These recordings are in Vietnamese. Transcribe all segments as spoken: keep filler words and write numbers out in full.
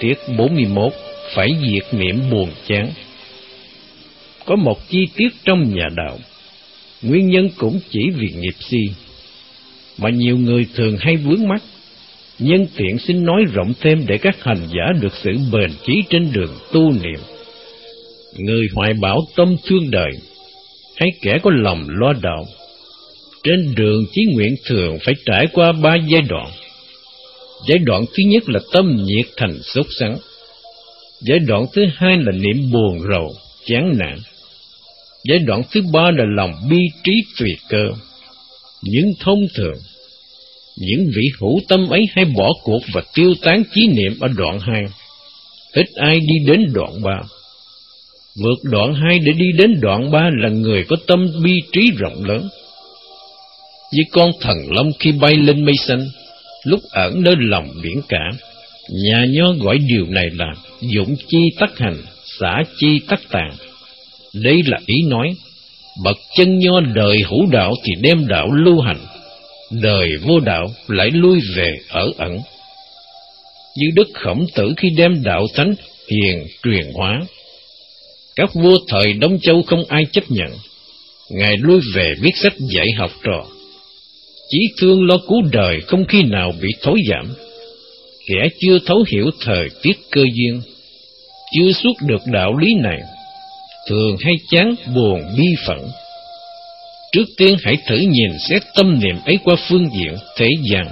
tiết bốn mươi mốt, phải diệt niệm buồn chán. Có một chi tiết trong nhà đạo, nguyên nhân cũng chỉ vì nghiệp si, mà nhiều người thường hay vướng mắc. Nhân tiện xin nói rộng thêm để các hành giả được sự bền chí trên đường tu niệm. Người hoài bão tâm thương đời, hay kẻ có lòng lo đạo, trên đường chí nguyện thường phải trải qua ba giai đoạn. Giai đoạn thứ nhất là tâm nhiệt thành sốt sắng. Giai đoạn thứ hai là niệm buồn rầu, chán nản. Giai đoạn thứ ba là lòng bi trí tùy cơ. Nhưng thông thường, những vị hữu tâm ấy hay bỏ cuộc và tiêu tán chí niệm ở đoạn hai. Ít ai đi đến đoạn ba. Vượt đoạn hai để đi đến đoạn ba là người có tâm bi trí rộng lớn. Như con thần long khi bay lên mây xanh, lúc ẩn nơi lòng biển cả, nhà Nho gọi điều này là dụng chi tắc hành, xả chi tắc tàn. Đây là ý nói, bậc chân Nho đời hữu đạo thì đem đạo lưu hành, đời vô đạo lại lui về ở ẩn. Như Đức Khổng Tử khi đem đạo thánh hiền truyền hóa, các vua thời Đông Châu không ai chấp nhận, Ngài lui về viết sách dạy học trò. Chí thương lo cứu đời không khi nào bị thối giảm. Kẻ chưa thấu hiểu thời tiết cơ duyên, chưa suốt được đạo lý này, thường hay chán buồn bi phẫn. Trước tiên hãy thử nhìn xét tâm niệm ấy qua phương diện thế gian.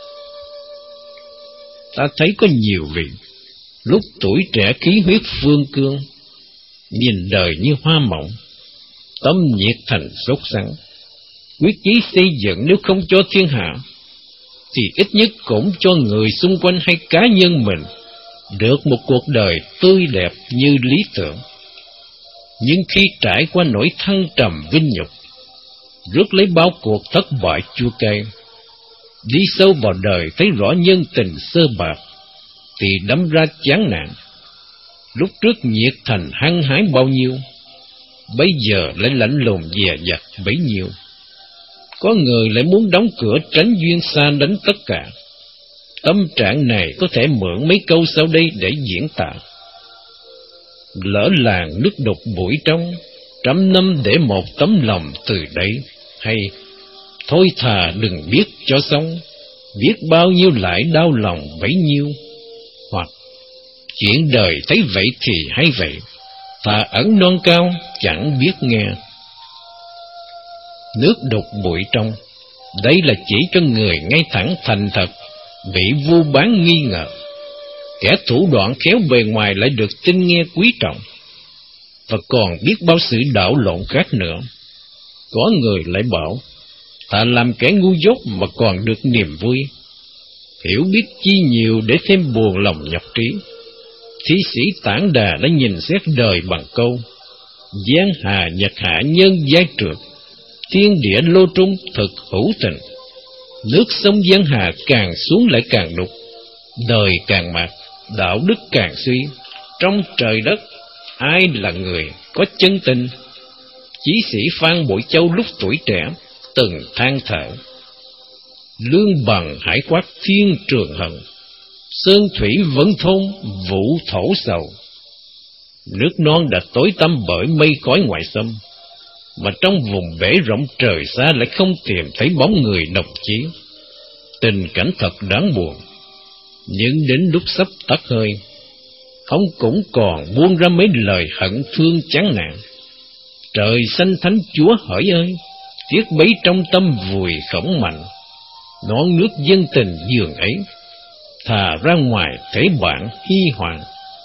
Ta thấy có nhiều vị, lúc tuổi trẻ khí huyết phương cương, nhìn đời như hoa mộng, tâm nhiệt thành sốt sắng, quyết chí xây dựng nếu không cho thiên hạ, thì ít nhất cũng cho người xung quanh hay cá nhân mình được một cuộc đời tươi đẹp như lý tưởng. Nhưng khi trải qua nỗi thăng trầm vinh nhục, rước lấy bao cuộc thất bại chua cay, đi sâu vào đời thấy rõ nhân tình sơ bạc, thì đâm ra chán nản. Lúc trước nhiệt thành hăng hái bao nhiêu, bây giờ lại lạnh lùng dè dặt bấy nhiêu. Có người lại muốn đóng cửa tránh duyên xa đánh tất cả. Tâm trạng này có thể mượn mấy câu sau đây để diễn tả. Lỡ làng nước đục bụi trong, trăm năm để một tấm lòng từ đấy. Hay thôi thà đừng biết cho xong, biết bao nhiêu lại đau lòng bấy nhiêu. Hoặc chuyện đời thấy vậy thì hay vậy, thà ẩn non cao chẳng biết nghe. Nước đục bụi trong, đây là chỉ cho người ngay thẳng thành thật, bị vu bán nghi ngờ. Kẻ thủ đoạn khéo bề ngoài lại được tin nghe quý trọng, và còn biết bao sự đảo lộn khác nữa. Có người lại bảo, ta làm kẻ ngu dốt mà còn được niềm vui. Hiểu biết chi nhiều để thêm buồn lòng nhọc trí. Thi sĩ Tản Đà đã nhìn xét đời bằng câu, giang hà nhật hạ nhân giai trượt, thiên địa lô trung thực hữu tình. Nước sông giang hà càng xuống lại càng đục, đời càng mạt, đạo đức càng suy. Trong trời đất, ai là người có chân tình? Chí sĩ Phan Bội Châu lúc tuổi trẻ từng than thở, lương bằng hải quát thiên trường hận, sơn thủy vẫn thôn vũ thổ sầu. Nước non đã tối tăm bởi mây khói ngoại xâm, mà trong vùng bể rộng trời xa lại không tìm thấy bóng người đồng chí. Tình cảnh thật đáng buồn. Nhưng đến lúc sắp tắt hơi, ông cũng còn buông ra mấy lời hận thương chán nản. Trời xanh thánh Chúa hỡi ơi, tiếc bấy trong tâm vùi khổng mạnh, non nước dân tình giường ấy, thà ra ngoài thế bạn hy hoàng.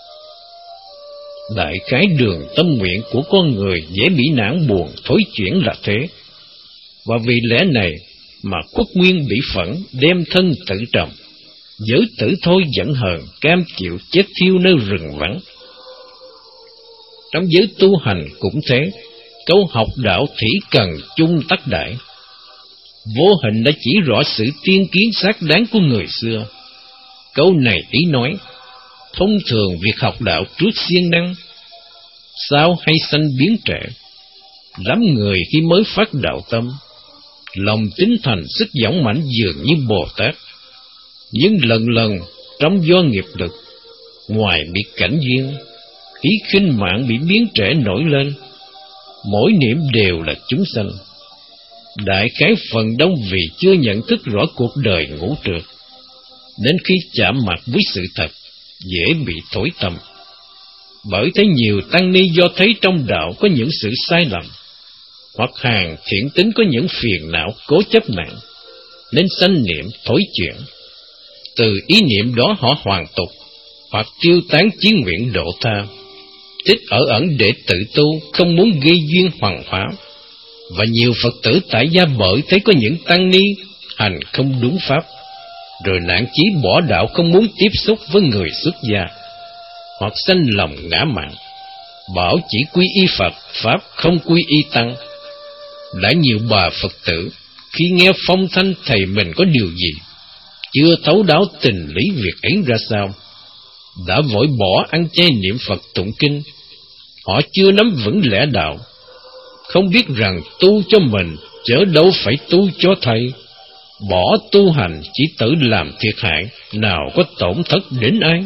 Đại khái đường tâm nguyện của con người dễ bị nản buồn thối chuyển là thế. Và vì lẽ này mà Quốc Nguyên bị phẫn đem thân tự trầm, giới tử thôi giận hờn cam chịu chết thiêu nơi rừng vắng. Trong giới tu hành cũng thế, câu học đạo thủy cần chung tắc đại, vô hình đã chỉ rõ sự tiên kiến xác đáng của người xưa. Câu này ý nói, thông thường việc học đạo trước siêng năng, sao hay sanh biến trệ. Lắm người khi mới phát đạo tâm, lòng tín thành sức dõng mãnh dường như Bồ Tát, nhưng lần lần trong do nghiệp lực, ngoài bị cảnh duyên, ý khinh mạng bị biến trễ nổi lên. Mỗi niệm đều là chúng sanh. Đại khái phần đông vì chưa nhận thức rõ cuộc đời ngũ trược, đến khi chạm mặt với sự thật, dễ bị thổi tâm. Bởi thế nhiều tăng ni do thấy trong đạo có những sự sai lầm, hoặc hàng thiện tính có những phiền não cố chấp nặng, nên sanh niệm thối chuyển. Từ ý niệm đó họ hoàn tục, hoặc tiêu tán chí nguyện độ tha, thích ở ẩn để tự tu, không muốn gây duyên hoằng phá. Và nhiều Phật tử tại gia bởi thấy có những tăng ni hành không đúng pháp, rồi nản chí bỏ đạo, không muốn tiếp xúc với người xuất gia, hoặc sanh lòng ngã mạn, bảo chỉ quy y Phật pháp, không quy y tăng. Đã nhiều bà Phật tử khi nghe phong thanh thầy mình có điều gì, chưa thấu đáo tình lý việc ấy ra sao, đã vội bỏ ăn chay niệm Phật tụng kinh. Họ chưa nắm vững lẽ đạo, không biết rằng tu cho mình chớ đâu phải tu cho thầy. Bỏ tu hành chỉ tự làm thiệt hại, nào có tổn thất đến ai.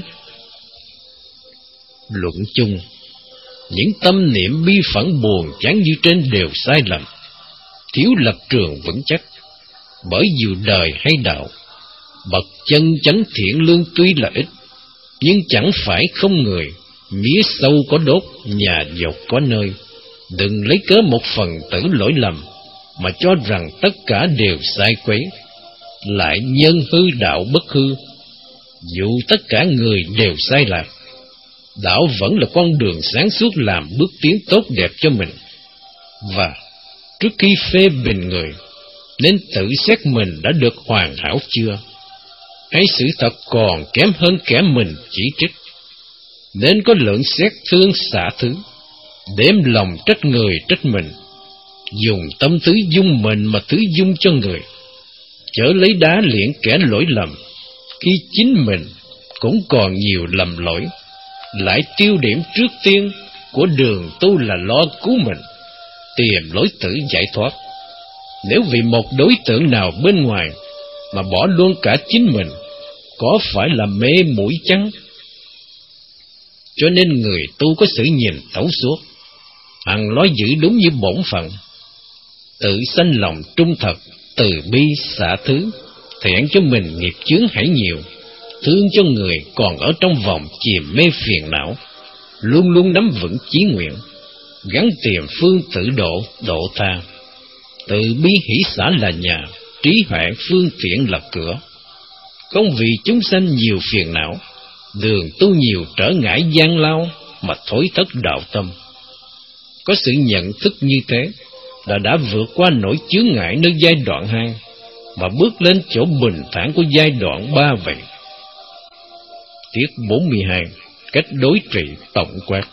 Luận chung, những tâm niệm bi phẫn buồn chán như trên đều sai lầm, thiếu lập trường vững chắc. Bởi dù đời hay đạo, bậc chân chánh thiện lương tuy là ít, nhưng chẳng phải không người. Mía sâu có đốt, nhà dột có nơi. Đừng lấy cớ một phần tử lỗi lầm mà cho rằng tất cả đều sai quấy. Lại nhân hư đạo bất hư, dù tất cả người đều sai lạc, đạo vẫn là con đường sáng suốt làm bước tiến tốt đẹp cho mình. Và trước khi phê bình người, nên tự xét mình đã được hoàn hảo chưa, hay sự thật còn kém hơn kẻ mình chỉ trích. Nên có lượng xét thương xả thứ, đếm lòng trách người trách mình, dùng tâm thứ dung mình mà thứ dung cho người. Chớ lấy đá liễn kẻ lỗi lầm, khi chính mình cũng còn nhiều lầm lỗi. Lại tiêu điểm trước tiên của đường tu là lo cứu mình, tìm lối tử giải thoát. Nếu vì một đối tượng nào bên ngoài mà bỏ luôn cả chính mình, có phải là mê muội chăng? Cho nên người tu có sự nhìn thấu suốt, hằng nói giữ đúng như bổn phận, tự sanh lòng trung thật, từ bi xả thứ, thiện cho mình nghiệp chướng hãy nhiều, thương cho người còn ở trong vòng chìm mê phiền não, luôn luôn nắm vững chí nguyện, gắn tìm phương tự độ, độ tha. Từ bi hỷ xả là nhà, trí huệ phương tiện là cửa. Không vì chúng sanh nhiều phiền não, đường tu nhiều trở ngại gian lao mà thối thất đạo tâm. Có sự nhận thức như thế là đã vượt qua nỗi chướng ngại nơi giai đoạn hai, mà bước lên chỗ bình thản của giai đoạn ba vậy. Tiết bốn mươi hai. Cách đối trị tổng quát.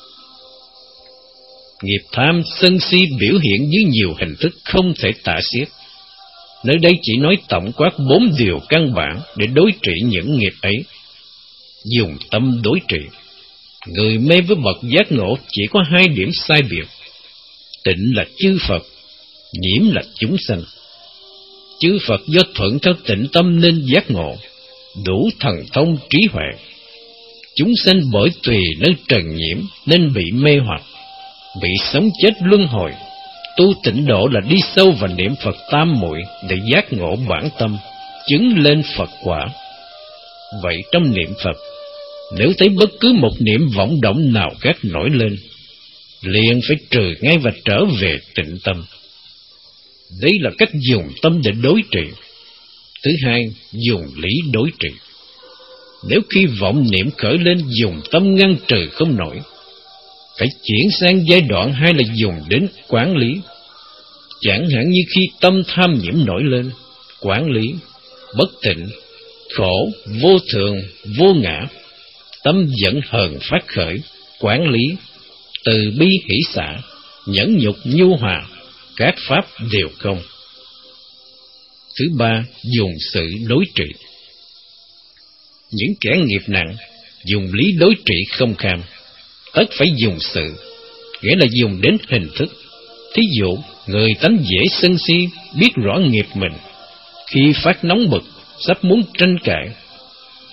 Nghiệp tham sân si biểu hiện dưới nhiều hình thức không thể tả xiết. Nơi đây chỉ nói tổng quát bốn điều căn bản để đối trị những nghiệp ấy. Dùng tâm đối trị. Người mê với bậc giác ngộ chỉ có hai điểm sai biệt. Tịnh là chư Phật, nhiễm là chúng sanh. Chư Phật do thuận theo tịnh tâm nên giác ngộ, đủ thần thông trí huệ. Chúng sanh bởi tùy nơi trần nhiễm nên bị mê hoặc, bị sống chết luân hồi. Tu tịnh độ là đi sâu vào niệm Phật tam muội để giác ngộ bản tâm, chứng lên Phật quả. Vậy trong niệm Phật, nếu thấy bất cứ một niệm vọng động nào khác nổi lên, liền phải trừ ngay và trở về tịnh tâm. Đây là cách dùng tâm để đối trị. Thứ hai, dùng lý đối trị. Nếu khi vọng niệm khởi lên dùng tâm ngăn trừ không nổi, phải chuyển sang giai đoạn hai là dùng đến quản lý. Chẳng hạn như khi tâm tham nhiễm nổi lên, quản lý, bất tịnh, khổ, vô thường, vô ngã, tâm giận hờn phát khởi, quản lý, từ bi hỷ xả, nhẫn nhục nhu hòa, các pháp đều không. Thứ ba, dùng sự đối trị. Những kẻ nghiệp nặng, dùng lý đối trị không kham, tất phải dùng sự, nghĩa là dùng đến hình thức. Thí dụ, người tánh dễ sân si, biết rõ nghiệp mình, khi phát nóng bực, sắp muốn tranh cãi,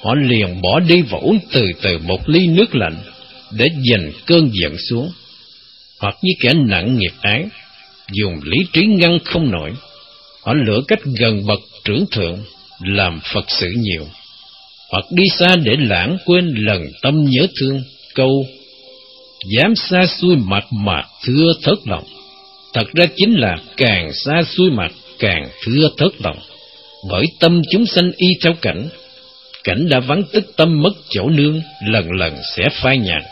họ liền bỏ đi và uống từ từ một ly nước lạnh để dành cơn giận xuống. Hoặc như kẻ nặng nghiệp án, dùng lý trí ngăn không nổi, họ lựa cách gần bậc trưởng thượng, làm Phật sự nhiều. Hoặc đi xa để lãng quên lần tâm nhớ thương, câu dám xa xui mặt mà thưa thớt lòng. Thật ra chính là càng xa xui mặt càng thưa thớt lòng, bởi tâm chúng sanh y theo cảnh. Cảnh đã vắng tức tâm mất chỗ nương, lần lần sẽ phai nhạt.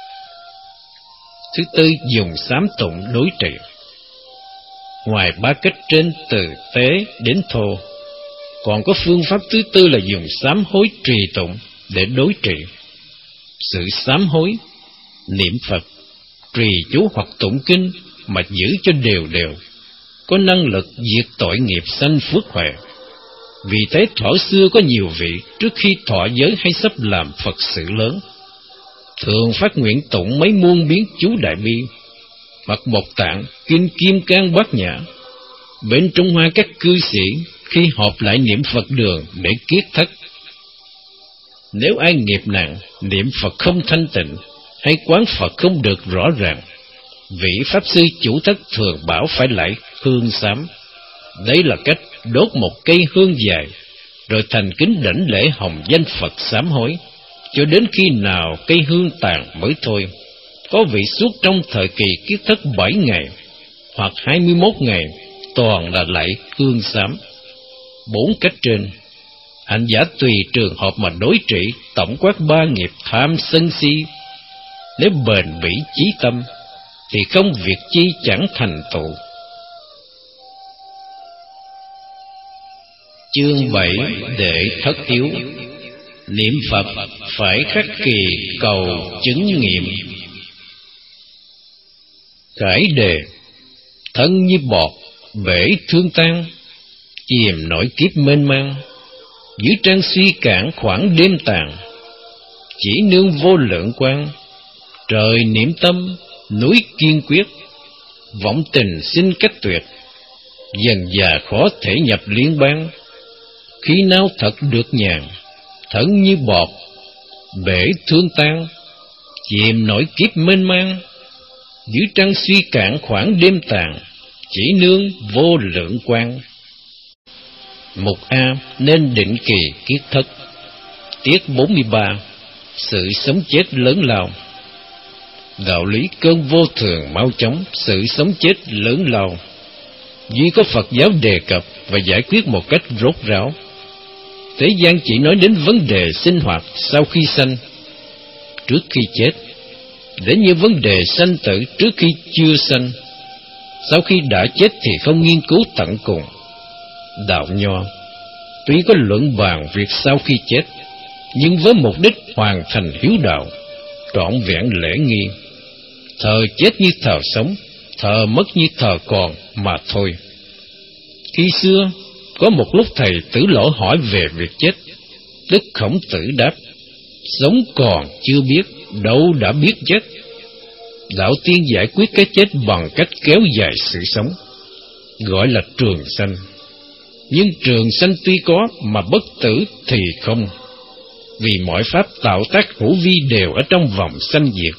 Thứ tư, dùng sám tụng đối trị. Ngoài ba cách trên từ tế đến thô, còn có phương pháp thứ tư là dùng sám hối trì tụng để đối trị. Sự sám hối, niệm Phật, trì chú hoặc tụng kinh mà giữ cho đều đều, có năng lực diệt tội nghiệp sanh phước huệ. Vì thế thuở xưa có nhiều vị trước khi thọ giới hay sắp làm Phật sự lớn, thường phát nguyện tụng mấy muôn biến chú Đại Bi, hoặc một tạng kinh Kim Cang Bát Nhã. Bên Trung Hoa các cư sĩ khi họp lại niệm Phật đường để kiết thất. Nếu ai nghiệp nặng, niệm Phật không thanh tịnh, hay quán Phật không được rõ ràng, vị Pháp Sư chủ thất thường bảo phải lại hương sám. Đấy là cách đốt một cây hương dài, rồi thành kính đảnh lễ hồng danh Phật sám hối, cho đến khi nào cây hương tàn mới thôi. Có vị suốt trong thời kỳ kiết thất bảy ngày, hoặc hai mươi mốt ngày, toàn là lại hương sám. Bốn cách trên, hành giả tùy trường hợp mà đối trị, tổng quát ba nghiệp tham sân si. Nếu bền bỉ chí tâm, thì không việc chi chẳng thành tựu. Chương bảy, đệ thất yếu. Niệm Phật phải khắc kỳ cầu chứng nghiệm. Khải đề: thân như bọt, bể thương tan, chìm nổi kiếp mênh mang. Dưới trăng suy cạn khoảng đêm tàn, chỉ nương vô lượng quang. Trời niệm tâm, núi kiên quyết, vọng tình xin cách tuyệt. Dần già khó thể nhập liên bang, khi nào thật được nhàn. Thân như bọt, bể thương tan, chìm nổi kiếp mênh mang. Dưới trăng suy cạn khoảng đêm tàn, chỉ nương vô lượng quang. Mục A, nên định kỳ kiết thất. Tiết bốn mươi ba, sự sống chết lớn lao. Đạo lý cơn vô thường mau chóng, sự sống chết lớn lao, duy có Phật giáo đề cập và giải quyết một cách rốt ráo. Thế gian chỉ nói đến vấn đề sinh hoạt sau khi sanh, trước khi chết, đến như vấn đề sanh tử trước khi chưa sanh. Sau khi đã chết thì không nghiên cứu tận cùng. Đạo Nho tuy có luận bàn việc sau khi chết, nhưng với mục đích hoàn thành hiếu đạo, trọn vẹn lễ nghi. Thờ chết như thờ sống, thờ mất như thờ còn mà thôi. Khi xưa, có một lúc thầy Tử Lỗ hỏi về việc chết. Đức Khổng Tử đáp: sống còn chưa biết, đâu đã biết chết. Đạo tiên giải quyết cái chết bằng cách kéo dài sự sống, gọi là trường sanh. Nhưng trường sanh tuy có mà bất tử thì không, vì mọi pháp tạo tác hữu vi đều ở trong vòng sanh diệt.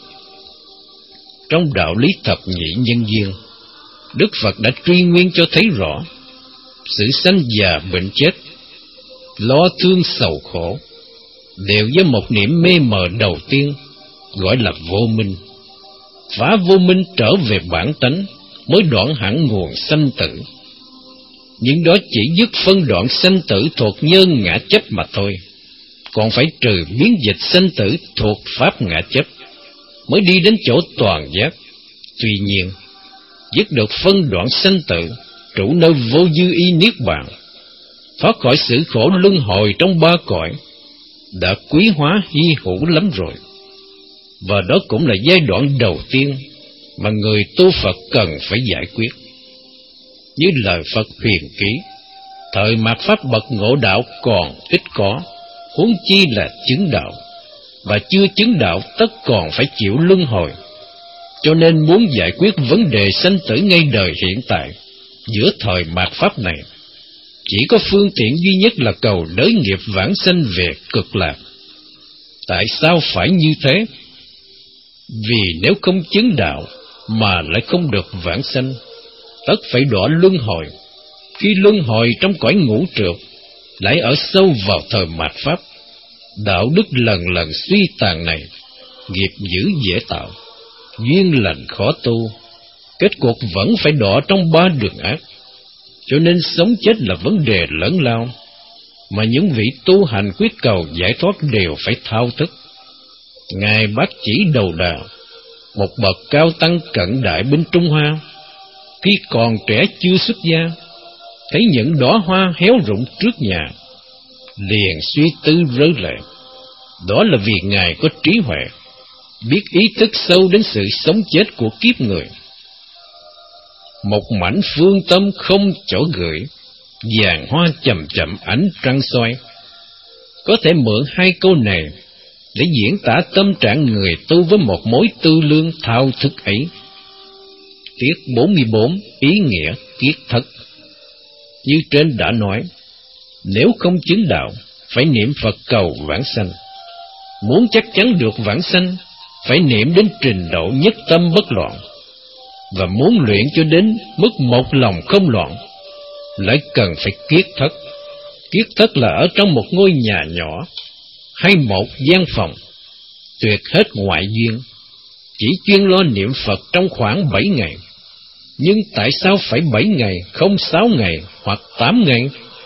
Trong đạo lý thập nhị nhân duyên, Đức Phật đã truy nguyên cho thấy rõ sự sanh già bệnh chết, lo thương sầu khổ đều do một niệm mê mờ đầu tiên, gọi là vô minh. Phá vô minh trở về bản tánh, mới đoạn hẳn nguồn sanh tử. Nhưng đó chỉ dứt phân đoạn sanh tử thuộc nhân ngã chấp mà thôi, còn phải trừ biến dịch sanh tử thuộc pháp ngã chấp, mới đi đến chỗ toàn giác. Tuy nhiên, dứt được phân đoạn sanh tử, trụ nơi vô dư y niết bàn, thoát khỏi sự khổ luân hồi trong ba cõi, đã quý hóa hy hữu lắm rồi. Và đó cũng là giai đoạn đầu tiên mà người tu Phật cần phải giải quyết. Như lời Phật huyền ký, thời mạt pháp bậc ngộ đạo còn ít có, huống chi là chứng đạo, và chưa chứng đạo tất còn phải chịu luân hồi. Cho nên muốn giải quyết vấn đề sanh tử ngay đời hiện tại, giữa thời mạt pháp này, chỉ có phương tiện duy nhất là cầu đới nghiệp vãng sanh về cực lạc. Tại sao phải như thế? Vì nếu không chứng đạo mà lại không được vãng sanh, tất phải đọa luân hồi. Khi luân hồi trong cõi ngũ trượt, lại ở sâu vào thời mạt pháp. Đạo đức lần lần suy tàn này, nghiệp dữ dễ tạo, duyên lành khó tu, kết cuộc vẫn phải đọa trong ba đường ác. Cho nên sống chết là vấn đề lớn lao, mà những vị tu hành quyết cầu giải thoát đều phải thao thức. Ngài Bát Chỉ Đầu Đà, một bậc cao tăng cận đại bên Trung Hoa, khi còn trẻ chưa xuất gia, thấy những đóa hoa héo rụng trước nhà, liền suy tư rơi lệ. Đó là vì Ngài có trí huệ, biết ý thức sâu đến sự sống chết của kiếp người. Một mảnh phương tâm không chỗ gửi, vàng hoa chậm chậm ánh trăng soi. Có thể mượn hai câu này để diễn tả tâm trạng người tu với một mối tư lương thao thức ấy. Tiết bốn mươi bốn, ý nghĩa kiết thất. Như trên đã nói, nếu không chứng đạo, phải niệm Phật cầu vãng sanh. Muốn chắc chắn được vãng sanh, phải niệm đến trình độ nhất tâm bất loạn. Và muốn luyện cho đến mức một lòng không loạn, lại cần phải kiết thất. Kiết thất là ở trong một ngôi nhà nhỏ, hay một gian phòng, tuyệt hết ngoại duyên, chỉ chuyên lo niệm Phật trong khoảng bảy ngày. Nhưng tại sao phải bảy ngày, không sáu ngày hoặc tám ngày?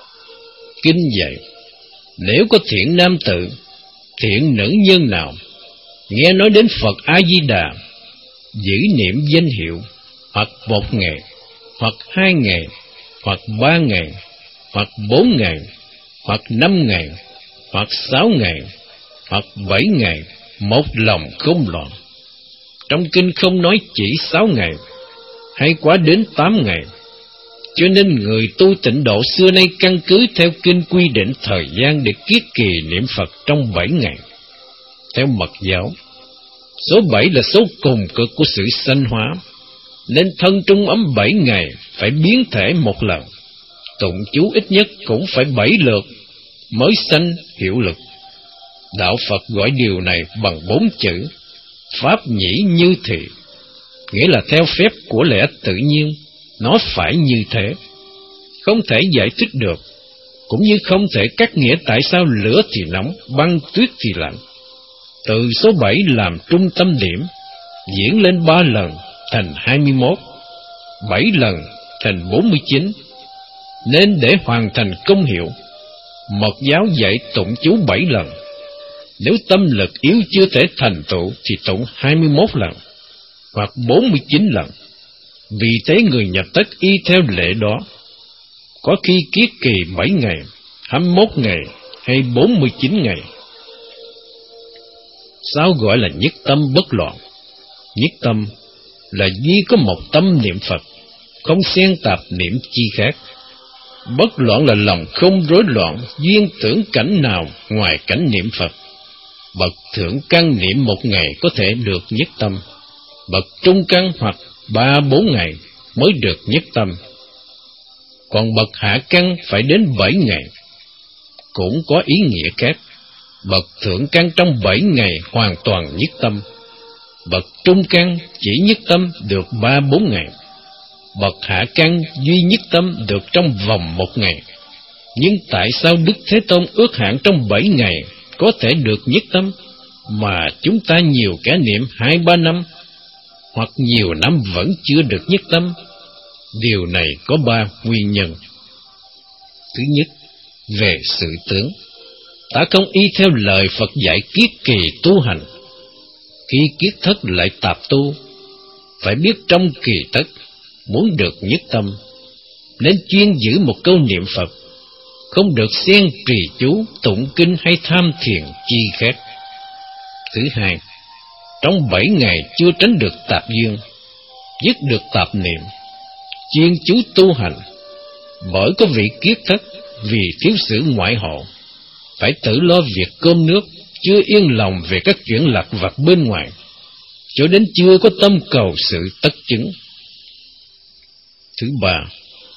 Kinh dạy, nếu có thiện nam tử, thiện nữ nhân nào nghe nói đến Phật A-di-đà, giữ niệm danh hiệu, hoặc một ngày, hoặc hai ngày, hoặc ba ngày, hoặc bốn ngày, hoặc năm ngày, hoặc sáu ngày, hoặc bảy ngày, một lòng không loạn. Trong kinh không nói chỉ sáu ngày, hay quá đến tám ngày. Cho nên người tu tịnh độ xưa nay căn cứ theo kinh quy định thời gian để kiết kỳ niệm Phật trong bảy ngày. Theo Mật giáo, số bảy là số cùng cực của sự sanh hóa, nên thân trung ấm bảy ngày phải biến thể một lần, tụng chú ít nhất cũng phải bảy lượt mới sanh hiệu lực. Đạo Phật gọi điều này bằng bốn chữ pháp nhĩ như thị, nghĩa là theo phép của lẽ tự nhiên, nó phải như thế, không thể giải thích được, cũng như không thể cắt nghĩa tại sao lửa thì nóng, băng tuyết thì lạnh. Từ số bảy làm trung tâm điểm, diễn lên ba lần thành hai mươi mốt, bảy lần thành bốn mươi chín. Nên để hoàn thành công hiệu, Mật giáo dạy tụng chú bảy lần. Nếu tâm lực yếu chưa thể thành tựu thì tụng hai mươi mốt lần, hoặc bốn mươi chín lần. Vì thế người nhập tất y theo lệ đó, có khi kiết kỳ bảy ngày, hai mươi mốt ngày hay bốn mươi chín ngày. Sao gọi là nhất tâm bất loạn? Nhất tâm là duy có một tâm niệm Phật, không xen tạp niệm chi khác. Bất loạn là lòng không rối loạn, duyên tưởng cảnh nào ngoài cảnh niệm Phật. Bậc thượng căn niệm một ngày có thể được nhất tâm, bậc trung căn hoặc ba bốn ngày mới được nhất tâm. Còn bậc hạ căn phải đến bảy ngày, cũng có ý nghĩa khác. Bậc thượng căn trong bảy ngày hoàn toàn nhất tâm, bậc trung căn chỉ nhất tâm được ba bốn ngày, bậc hạ căn duy nhất tâm được trong vòng một ngày. Nhưng tại sao Đức Thế Tôn ước hạn trong bảy ngày có thể được nhất tâm, mà chúng ta nhiều kẻ niệm hai ba năm, hoặc nhiều năm vẫn chưa được nhất tâm? Điều này có ba nguyên nhân. Thứ nhất, về sự tướng. Ta không y theo lời Phật dạy kiết kỳ tu hành. Khi kiết thất lại tạp tu, phải biết trong kỳ thất muốn được nhất tâm, nên chuyên giữ một câu niệm Phật, không được xen trì chú, tụng kinh hay tham thiền chi khác. Thứ hai, trong bảy ngày chưa tránh được tạp duyên, dứt được tạp niệm, chuyên chú tu hành. Bởi có vị kiết thất vì thiếu sự ngoại hộ, phải tự lo việc cơm nước, chưa yên lòng về các chuyện lặt vặt bên ngoài, cho đến chưa có tâm cầu sự tất chứng. Thứ ba,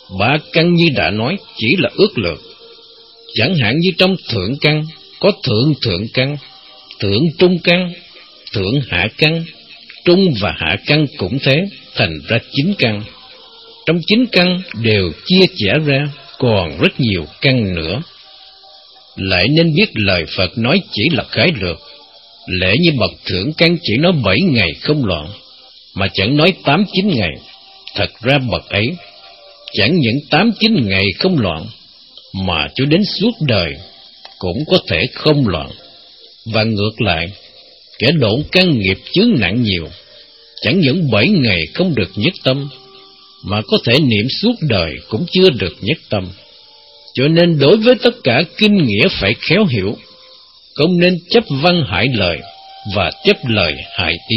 Ba căn như đã nói chỉ là ước lượng. Chẳng hạn như trong thượng căn có thượng thượng căn, thượng trung căn, thượng hạ căn, trung và hạ căn cũng thế, thành ra chín căn. Trong chín căn đều chia chẻ ra còn rất nhiều căn nữa. Lại nên biết lời Phật nói chỉ là khái lược. Lẽ như bậc thượng căn chỉ nói bảy ngày không loạn, mà chẳng nói tám chín ngày. Thật ra bậc ấy chẳng những tám chín ngày không loạn, mà cho đến suốt đời cũng có thể không loạn. Và ngược lại, kẻ độn căn nghiệp chướng nặng nhiều, chẳng những bảy ngày không được nhất tâm, mà có thể niệm suốt đời cũng chưa được nhất tâm. Cho nên đối với tất cả kinh nghĩa phải khéo hiểu, không nên chấp văn hại lời và chấp lời hại ý.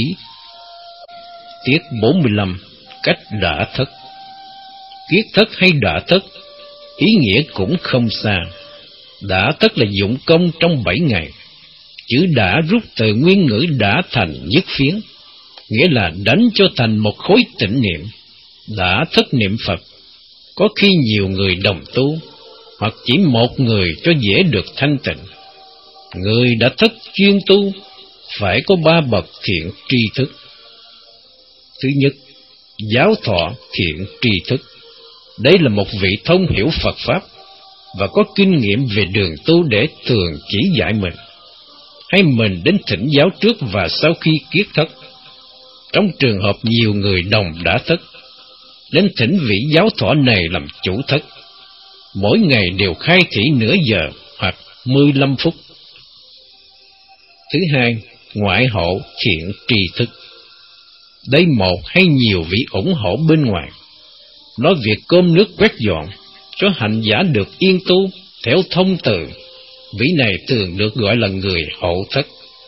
Tiết bốn mươi lăm. Cách đả thất. Kiết thất hay đả thất, ý nghĩa cũng không xa. Đả thất là dụng công trong bảy ngày. Chữ đả rút từ nguyên ngữ đả thành nhất phiến, nghĩa là đánh cho thành một khối tịnh niệm. Đả thất niệm Phật, có khi nhiều người đồng tu, hoặc chỉ một người cho dễ được thanh tịnh. Người đã thất chuyên tu phải có ba bậc thiện tri thức. Thứ nhất, giáo thọ thiện tri thức. Đây là một vị thông hiểu Phật Pháp và có kinh nghiệm về đường tu để thường chỉ dạy mình, hay mình đến thỉnh giáo trước và sau khi kiết thất. Trong trường hợp nhiều người đồng đã thất, đến thỉnh vị giáo thọ này làm chủ thất. Mỗi ngày đều khai thị nửa giờ hoặc mười lăm phút. Thứ hai, ngoại hộ thiện tri thức. Đây một hay nhiều vị ủng hộ bên ngoài, nói việc cơm nước quét dọn, cho hành giả được yên tu theo thông từ. Vị này thường được gọi là người hộ thất.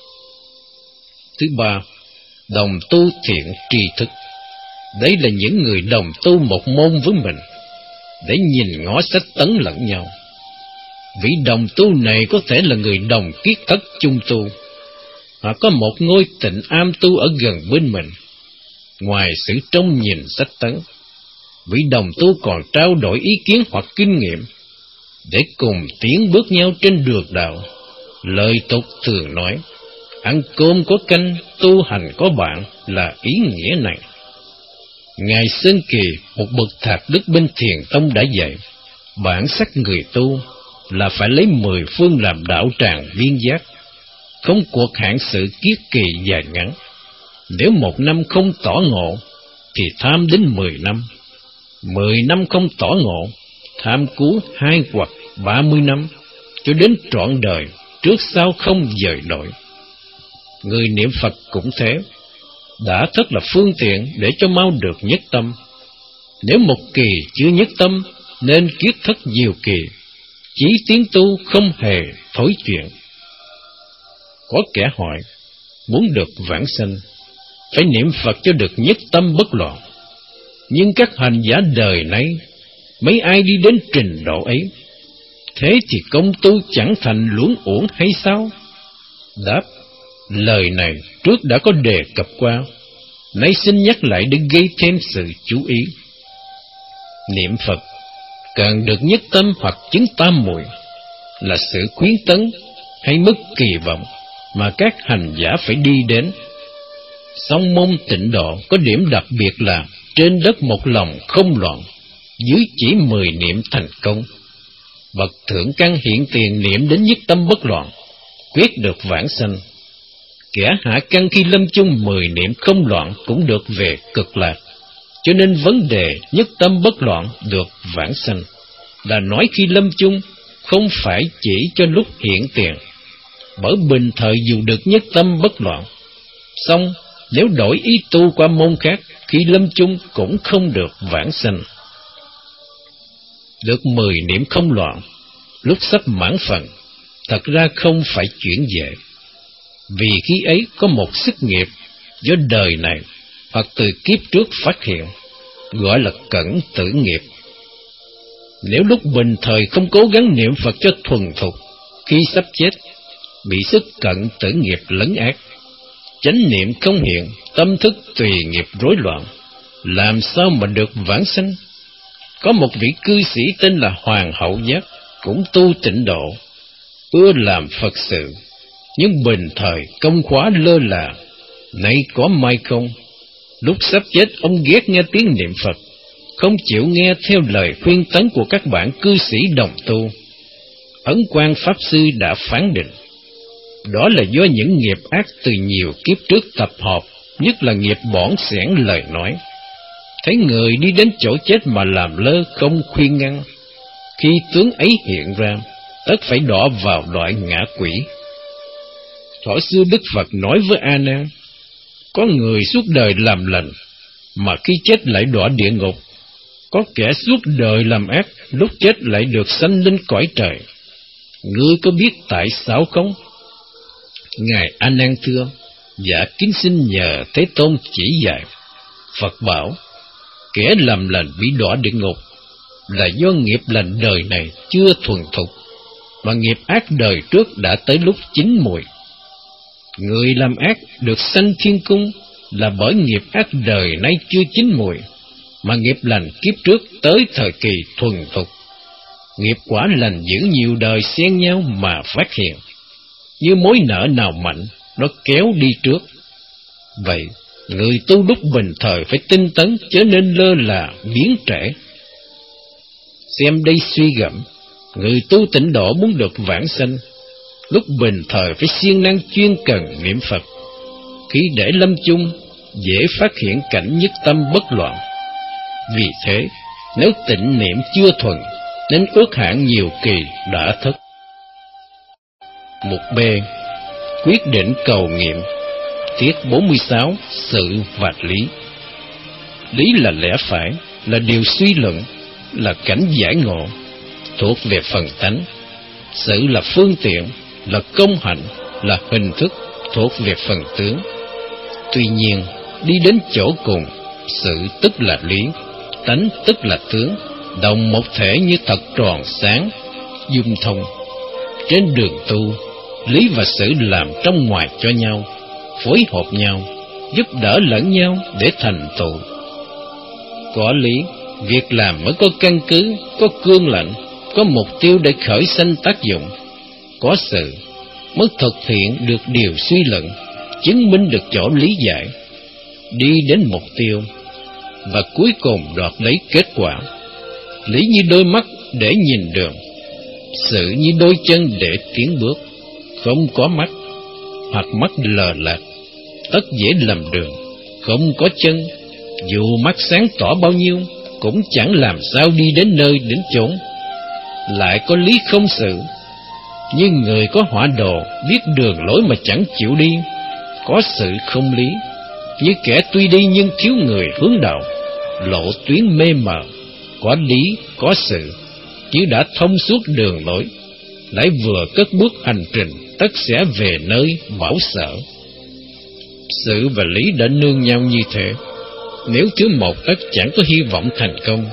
Thứ ba, đồng tu thiện tri thức. Đấy là những người đồng tu một môn với mình, để nhìn ngó sách tấn lẫn nhau. Vị đồng tu này có thể là người đồng kiết thất chung tu, hoặc có một ngôi tịnh am tu ở gần bên mình. Ngoài sự trông nhìn sách tấn, vị đồng tu còn trao đổi ý kiến hoặc kinh nghiệm, để cùng tiến bước nhau trên đường đạo. Lời tục thường nói, ăn cơm có canh, tu hành có bạn, là ý nghĩa này. Ngài Sơn Kỳ, một bậc thạc đức bên Thiền Tông đã dạy, bản sắc người tu là phải lấy mười phương làm đạo tràng viên giác, không cuộc hạn sự kiết kỳ dài ngắn. Nếu một năm không tỏ ngộ, thì tham đến mười năm. Mười năm không tỏ ngộ, tham cứu hai hoặc ba mươi năm, cho đến trọn đời, trước sau không dời đổi. Người niệm Phật cũng thế. Đã thất là phương tiện để cho mau được nhất tâm. Nếu một kỳ chưa nhất tâm, nên kiết thất nhiều kỳ, chỉ tiến tu không hề thối chuyện. Có kẻ hỏi, muốn được vãng sanh, phải niệm Phật cho được nhất tâm bất loạn. Nhưng các hành giả đời nay, mấy ai đi đến trình độ ấy? Thế thì công tu chẳng thành luống uổng hay sao? Đáp, lời này trước đã có đề cập qua, nay xin nhắc lại để gây thêm sự chú ý. Niệm Phật cần được nhất tâm hoặc chứng tam muội là sự khuyến tấn hay mức kỳ vọng mà các hành giả phải đi đến. Song môn tịnh độ có điểm đặc biệt là trên đất một lòng không loạn, dưới chỉ mười niệm thành công. Bậc thượng căn hiện tiền niệm đến nhất tâm bất loạn, quyết được vãng sanh. Kẻ hạ căn khi lâm chung mười niệm không loạn cũng được về cực lạc. Cho nên vấn đề nhất tâm bất loạn được vãng sanh là nói khi lâm chung, không phải chỉ cho lúc hiện tiền. Bởi bình thời dù được nhất tâm bất loạn, song nếu đổi ý tu qua môn khác, khi lâm chung cũng không được vãng sanh. Được mười niệm không loạn, lúc sắp mãn phần, thật ra không phải chuyển về. Vì khi ấy có một sức nghiệp do đời này hoặc từ kiếp trước phát hiện, gọi là cẩn tử nghiệp. Nếu lúc bình thời không cố gắng niệm Phật cho thuần thục, khi sắp chết, bị sức cận tử nghiệp lấn át, chánh niệm không hiện, tâm thức tùy nghiệp rối loạn, làm sao mà được vãng sanh? Có một vị cư sĩ tên là Hoàng Hậu Giác, cũng tu tịnh độ, ưa làm Phật sự, nhưng bình thời công khóa lơ là, nay có mai không. Lúc sắp chết, ông ghét nghe tiếng niệm Phật, không chịu nghe theo lời khuyên tấn của các bạn cư sĩ đồng tu. Ấn Quang Pháp Sư đã phán định, đó là do những nghiệp ác từ nhiều kiếp trước tập hợp, nhất là nghiệp bỏn xẻn lời nói. Thấy người đi đến chỗ chết mà làm lơ không khuyên ngăn, khi tướng ấy hiện ra, tất phải đọa vào loại ngã quỷ. Thuở xưa Đức Phật nói với A Nan, có người suốt đời làm lành, mà khi chết lại đọa địa ngục. Có kẻ suốt đời làm ác, lúc chết lại được sanh lên cõi trời. Ngươi có biết tại sao không? Ngài A Nan thưa, dạ kính xin nhờ Thế Tôn chỉ dạy. Phật bảo, kẻ làm lành bị đọa địa ngục là do nghiệp lành đời này chưa thuần thục, mà nghiệp ác đời trước đã tới lúc chín mùi. Người làm ác được sanh thiên cung là bởi nghiệp ác đời nay chưa chín mùi, mà nghiệp lành kiếp trước tới thời kỳ thuần thục. Nghiệp quả lành dữ nhiều đời xen nhau mà phát hiện, như mối nợ nào mạnh, nó kéo đi trước. Vậy, người tu lúc bình thời phải tinh tấn, chớ nên lơ là biến trễ. Xem đây suy gẫm, người tu tịnh độ muốn được vãng sanh, lúc bình thời phải siêng năng chuyên cần niệm Phật. Khi để lâm chung, dễ phát hiện cảnh nhất tâm bất loạn. Vì thế, nếu tịnh niệm chưa thuần, nên ước hạn nhiều kỳ đã thất. Mục B. Quyết định cầu nghiệm. Tiết bốn mươi sáu. Sự và lý. Lý là lẽ phải, là điều suy luận, là cảnh giải ngộ, thuộc về phần tánh. Sự là phương tiện, là công hạnh, là hình thức, thuộc về phần tướng. Tuy nhiên, đi đến chỗ cùng, sự tức là lý, tánh tức là tướng, đồng một thể như thật tròn sáng, dung thông. Trên đường tu, lý và sự làm trong ngoài cho nhau, phối hợp nhau, giúp đỡ lẫn nhau để thành tựu. Có lý, việc làm mới có căn cứ, có cương lệnh, có mục tiêu để khởi sanh tác dụng. Có sự, mới thực hiện được điều suy luận, chứng minh được chỗ lý giải, đi đến mục tiêu, và cuối cùng đoạt lấy kết quả. Lý như đôi mắt để nhìn đường, sự như đôi chân để tiến bước. Không có mắt, hoặc mắt lờ lạc, tất dễ lầm đường. Không có chân, dù mắt sáng tỏ bao nhiêu, cũng chẳng làm sao đi đến nơi đến chốn. Lại có lý không sự, như người có họa đồ, biết đường lối mà chẳng chịu đi. Có sự không lý, như kẻ tuy đi nhưng thiếu người hướng đạo, lộ tuyến mê mờ. Có lý, có sự, như đã thông suốt đường lối, lại vừa cất bước hành trình, tất sẽ về nơi bảo sở. Sự và lý đã nương nhau như thế, nếu thiếu một tất chẳng có hy vọng thành công.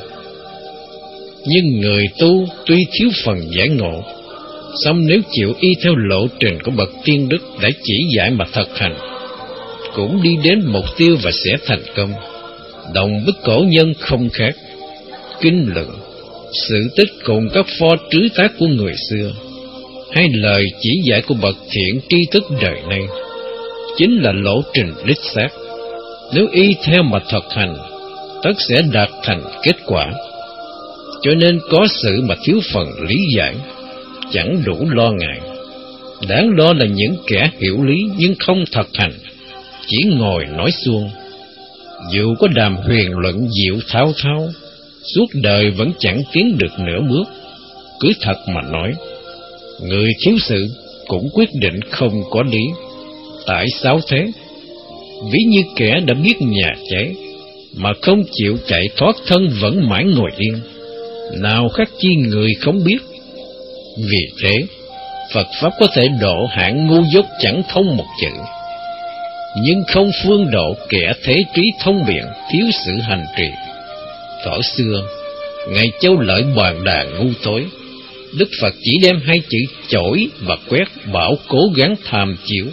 Nhưng người tu tuy thiếu phần giải ngộ, song nếu chịu y theo lộ trình của bậc tiên đức đã chỉ dạy mà thực hành, cũng đi đến mục tiêu và sẽ thành công. Đồng với cổ nhân không khác. Kinh luận, sự tích cùng các pho trứ tác của người xưa, hay lời chỉ dạy của bậc thiện tri thức đời nay, chính là lộ trình đích xác. Nếu y theo mà thực hành, tất sẽ đạt thành kết quả. Cho nên có sự mà thiếu phần lý giải, chẳng đủ lo ngại. Đáng lo là những kẻ hiểu lý nhưng không thực hành, chỉ ngồi nói suông. Dù có đàm huyền luận diệu thao thao, suốt đời vẫn chẳng tiến được nửa bước. Cứ thật mà nói, người thiếu sự cũng quyết định không có lý. Tại sao thế? Ví như kẻ đã biết nhà cháy, mà không chịu chạy thoát thân vẫn mãi ngồi yên, nào khác chi người không biết. Vì thế, Phật Pháp có thể độ hạng ngu dốt chẳng thông một chữ, nhưng không phương độ kẻ thế trí thông biện, thiếu sự hành trì. Thuở xưa, ngày Châu Lợi bàn đà ngu tối, Đức Phật chỉ đem hai chữ chổi và quét, bảo cố gắng tham chiếu.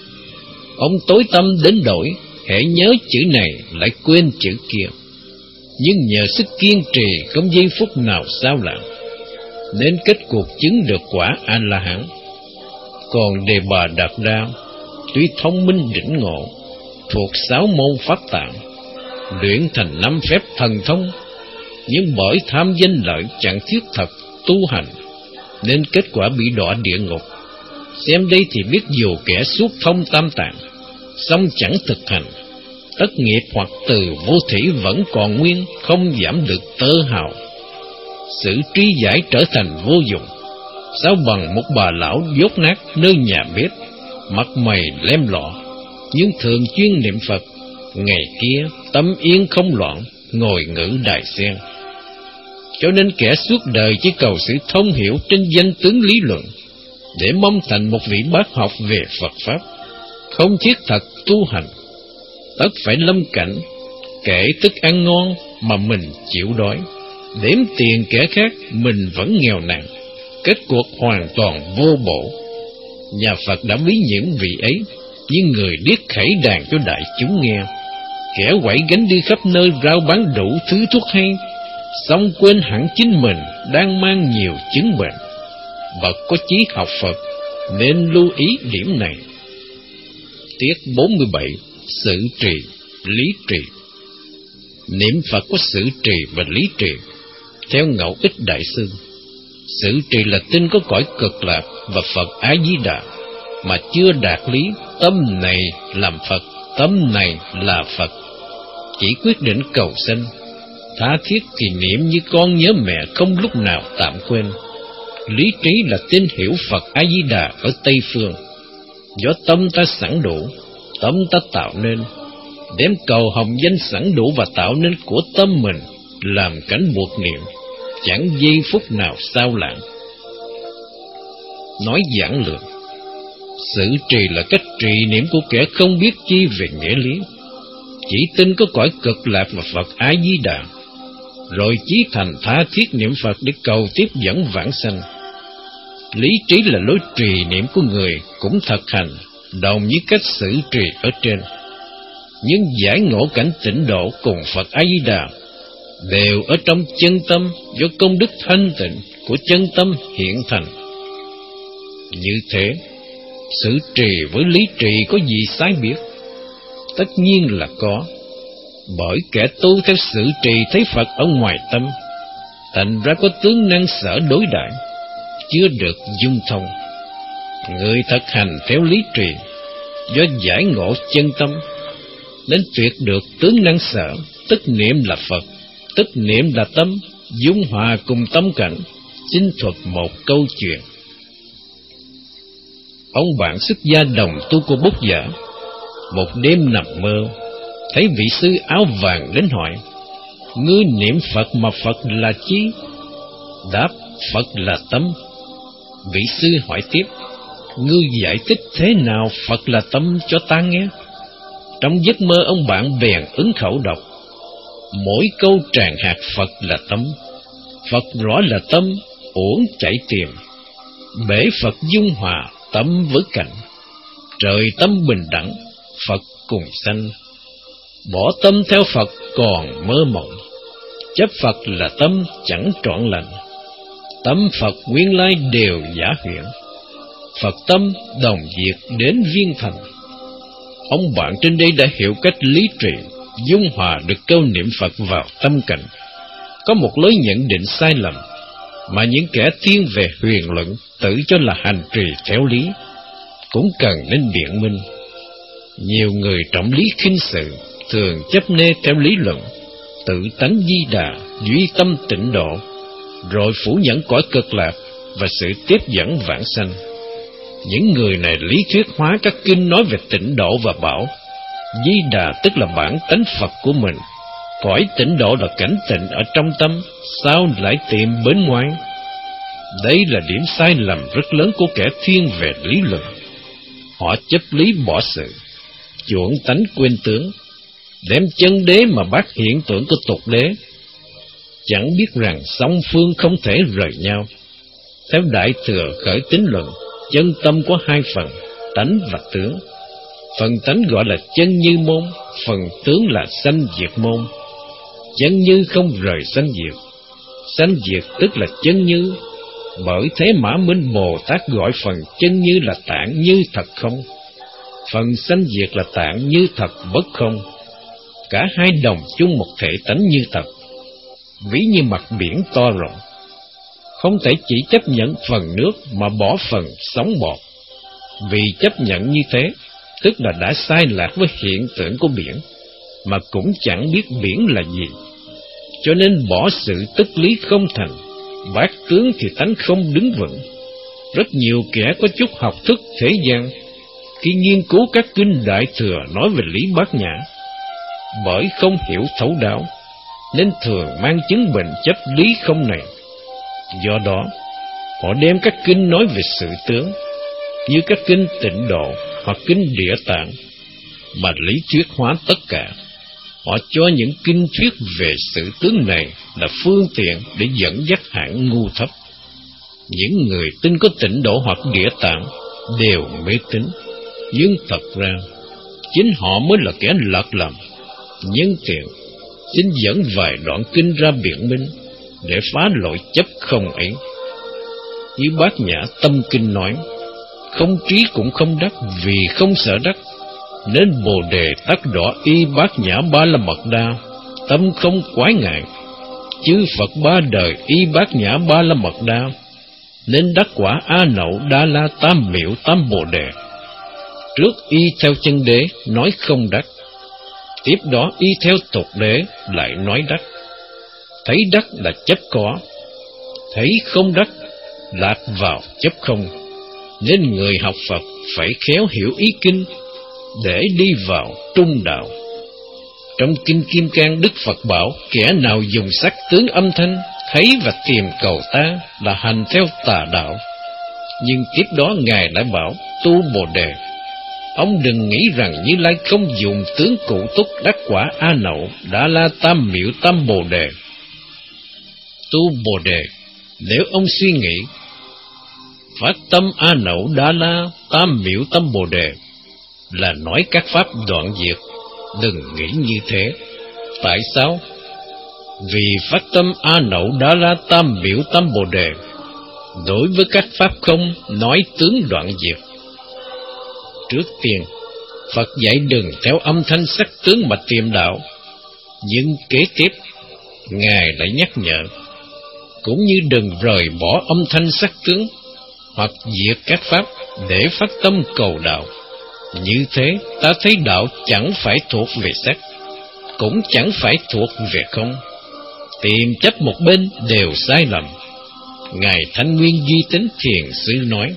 Ông tối tâm đến đổi, hễ nhớ chữ này lại quên chữ kia. nhưng nhờ sức kiên trì không giây phút nào sao lãng, nên kết cuộc chứng được quả A-la-hán. Còn Đề Bà Đạt Đa tuy thông minh đỉnh ngộ, thuộc sáu môn pháp tạng, luyện thành năm phép thần thông, nhưng bởi tham danh lợi chẳng thiết thật tu hành, nên kết quả bị đọa địa ngục. Xem đây thì biết dù kẻ suốt thông tam tạng, song chẳng thực hành, tất nghiệp hoặc từ vô thủy vẫn còn nguyên, không giảm được tơ hào. Sự trí giải trở thành vô dụng, sao bằng một bà lão dốt nát nơi nhà bếp, mặt mày lem lọ, nhưng thường chuyên niệm Phật. Ngày kia tâm yên không loạn, ngồi ngữ đài sen. Cho nên kẻ suốt đời chỉ cầu sự thông hiểu trên danh tướng lý luận, để mong thành một vị bác học về Phật Pháp, không thiết thật tu hành, tất phải lâm cảnh kể thức ăn ngon mà mình chịu đói, đếm tiền kẻ khác mình vẫn nghèo nàn, kết cuộc hoàn toàn vô bổ. Nhà Phật đã ví những vị ấy như người điếc khẩy đàn cho đại chúng nghe, kẻ quẩy gánh đi khắp nơi rao bán đủ thứ thuốc hay, xong quên hẳn chính mình đang mang nhiều chứng bệnh. Bậc có chí học Phật nên lưu ý điểm này. Tiết bốn mươi bảy. Sự trì, lý trì. Niệm Phật có sự trì và lý trì. Theo Ngẫu Ích Đại Sư, sự trì là tin có cõi Cực Lạc và Phật A Di Đà, mà chưa đạt lý, tâm này làm Phật, tâm này là Phật, chỉ quyết định cầu sanh. Tha thiết thì niệm như con nhớ mẹ, không lúc nào tạm quên. Lý trí là tin hiểu Phật A Di Đà ở Tây Phương. Do tâm ta sẵn đủ, tâm ta tạo nên, đem cầu hồng danh sẵn đủ và tạo nên của tâm mình, làm cảnh buộc niệm, chẳng giây phút nào sao lãng. Nói giản lược, sự trì là cách trì niệm của kẻ không biết chi về nghĩa lý, chỉ tin có cõi Cực Lạc và Phật A Di Đà, rồi chí thành tha thiết niệm Phật để cầu tiếp dẫn vãng sanh. Lý trí là lối trì niệm của người cũng thực hành, đồng với cách xử trì ở trên. Nhưng giải ngộ cảnh tịnh độ cùng Phật A Di Đà đều ở trong chân tâm, do công đức thanh tịnh của chân tâm hiện thành. Như thế, sự trì với lý trì có gì sai biệt? Tất nhiên là có. Bởi kẻ tu theo sự trì thấy Phật ở ngoài tâm, thành ra có tướng năng sở đối đãi, chưa được dung thông. Người thực hành theo lý trì, do giải ngộ chân tâm, nên tuyệt được tướng năng sở, tức niệm là Phật, tức niệm là tâm, dung hòa cùng tâm cảnh. Xin thuật một câu chuyện. Ông bạn xuất gia đồng tu của Bút Giả, một đêm nằm mơ, thấy vị sư áo vàng đến hỏi: ngươi niệm Phật mà Phật là chi? Đáp: Phật là tâm. Vị sư hỏi tiếp: ngươi giải thích thế nào Phật là tâm cho ta nghe? Trong giấc mơ, ông bạn bèn ứng khẩu đọc: mỗi câu tràn hạt Phật là tâm, Phật rõ là tâm, uổng chạy tìm. Bể Phật dung hòa, tâm với cảnh, trời tâm bình đẳng, Phật cùng sanh. Bỏ tâm theo Phật còn mơ mộng, chấp Phật là tâm chẳng trọn lành. Tâm Phật nguyên lai đều giả huyễn, Phật tâm đồng diệt đến viên thành. Ông bạn trên đây đã hiểu cách lý trị, dung hòa được câu niệm Phật vào tâm cảnh. Có một lối nhận định sai lầm mà những kẻ thiên về huyền luận tự cho là hành trì theo lý, cũng cần nên biện minh. Nhiều người trọng lý khinh sự, thường chấp nê theo lý luận, tự tánh Di Đà, duy tâm tịnh độ, rồi phủ nhận cõi Cực Lạc và sự tiếp dẫn vãng sanh. Những người này lý thuyết hóa các kinh nói về tịnh độ và bảo Di Đà tức là bản tánh Phật của mình, cõi tịnh độ là cảnh tịnh ở trong tâm, sao lại tìm bên ngoài? Đây là điểm sai lầm rất lớn của kẻ thiên về lý luận. Họ chấp lý bỏ sự, chuộng tánh quên tướng, đem chân đế mà bác hiện tượng của tục đế, chẳng biết rằng song phương không thể rời nhau. Theo Đại Thừa Khởi Tín Luận, chân tâm có hai phần, tánh và tướng. Phần tánh gọi là chân như môn, phần tướng là sanh diệt môn. chân như không rời sanh diệt. Sanh diệt tức là chân như. Bởi thế Mã Minh Bồ Tát gọi phần chân như là tạng như thật không, phần sanh diệt là tạng như thật bất không. Cả hai đồng chung một thể tánh như thật, ví như mặt biển to rộng. Không thể chỉ chấp nhận phần nước mà bỏ phần sóng bọt. Vì chấp nhận như thế, tức là đã sai lạc với hiện tượng của biển, mà cũng chẳng biết biển là gì. Cho nên bỏ sự tức lý không thành, bát tướng thì tánh không đứng vững. Rất nhiều kẻ có chút học thức thế gian, khi nghiên cứu các kinh Đại Thừa nói về lý bát nhã, bởi không hiểu thấu đáo, nên thường mang chứng bệnh chấp lý không này. Do đó, họ đem các kinh nói về sự tướng, như các kinh Tịnh Độ hoặc kinh Địa Tạng, mà lý thuyết hóa tất cả. Họ cho những kinh thuyết về sự tướng này là phương tiện để dẫn dắt hạng ngu thấp. Những người tin có Tịnh Độ hoặc Địa Tạng đều mê tín, nhưng thật ra chính họ mới là kẻ lạc lầm. Nhân tiện xin dẫn vài đoạn kinh ra biện minh để phá lỗi chấp không ấy. Như Bát Nhã Tâm Kinh nói, không trí cũng không đắc, vì không sợ đắc, nên Bồ Đề tắc đỏ y Bát Nhã Ba La Mật Đa, tâm không quái ngại. Chư Phật ba đời y Bát Nhã Ba La Mật Đa, nên đắc quả A Nậu Đa La Tam Miệu Tam Bồ Đề. Trước y theo chân đế nói không đắc, tiếp đó y theo tục đế lại nói đắc. Thấy đắc là chấp có, thấy không đắc lạc vào chấp không. Nên người học Phật phải khéo hiểu ý kinh để đi vào trung đạo. Trong kinh Kim Cang, Đức Phật bảo kẻ nào dùng sắc tướng âm thanh thấy và tìm cầu ta là hành theo tà đạo. Nhưng tiếp đó Ngài lại bảo tu Bồ Đề. Ông đừng nghĩ rằng Như Lai không dùng tướng cụ túc đắc quả A Nậu Đa La Tam Miệu Tam Bồ Đề. Tu Bồ Đề, nếu ông suy nghĩ phát tâm A Nậu Đa La Tam Miệu Tam Bồ Đề là nói các pháp đoạn diệt, đừng nghĩ như thế. Tại sao? Vì phát tâm A Nậu Đa La Tam Miệu Tam Bồ Đề đối với các pháp không nói tướng đoạn diệt. Trước tiên, Phật dạy đừng theo âm thanh sắc tướng mà tìm đạo, nhưng kế tiếp Ngài lại nhắc nhở cũng như đừng rời bỏ âm thanh sắc tướng hoặc diệt các pháp để phát tâm cầu đạo. Như thế ta thấy đạo chẳng phải thuộc về sắc, cũng chẳng phải thuộc về không. Tìm chấp một bên đều sai lầm. Ngài Thanh Nguyên Duy Tín Thiền Sư nói,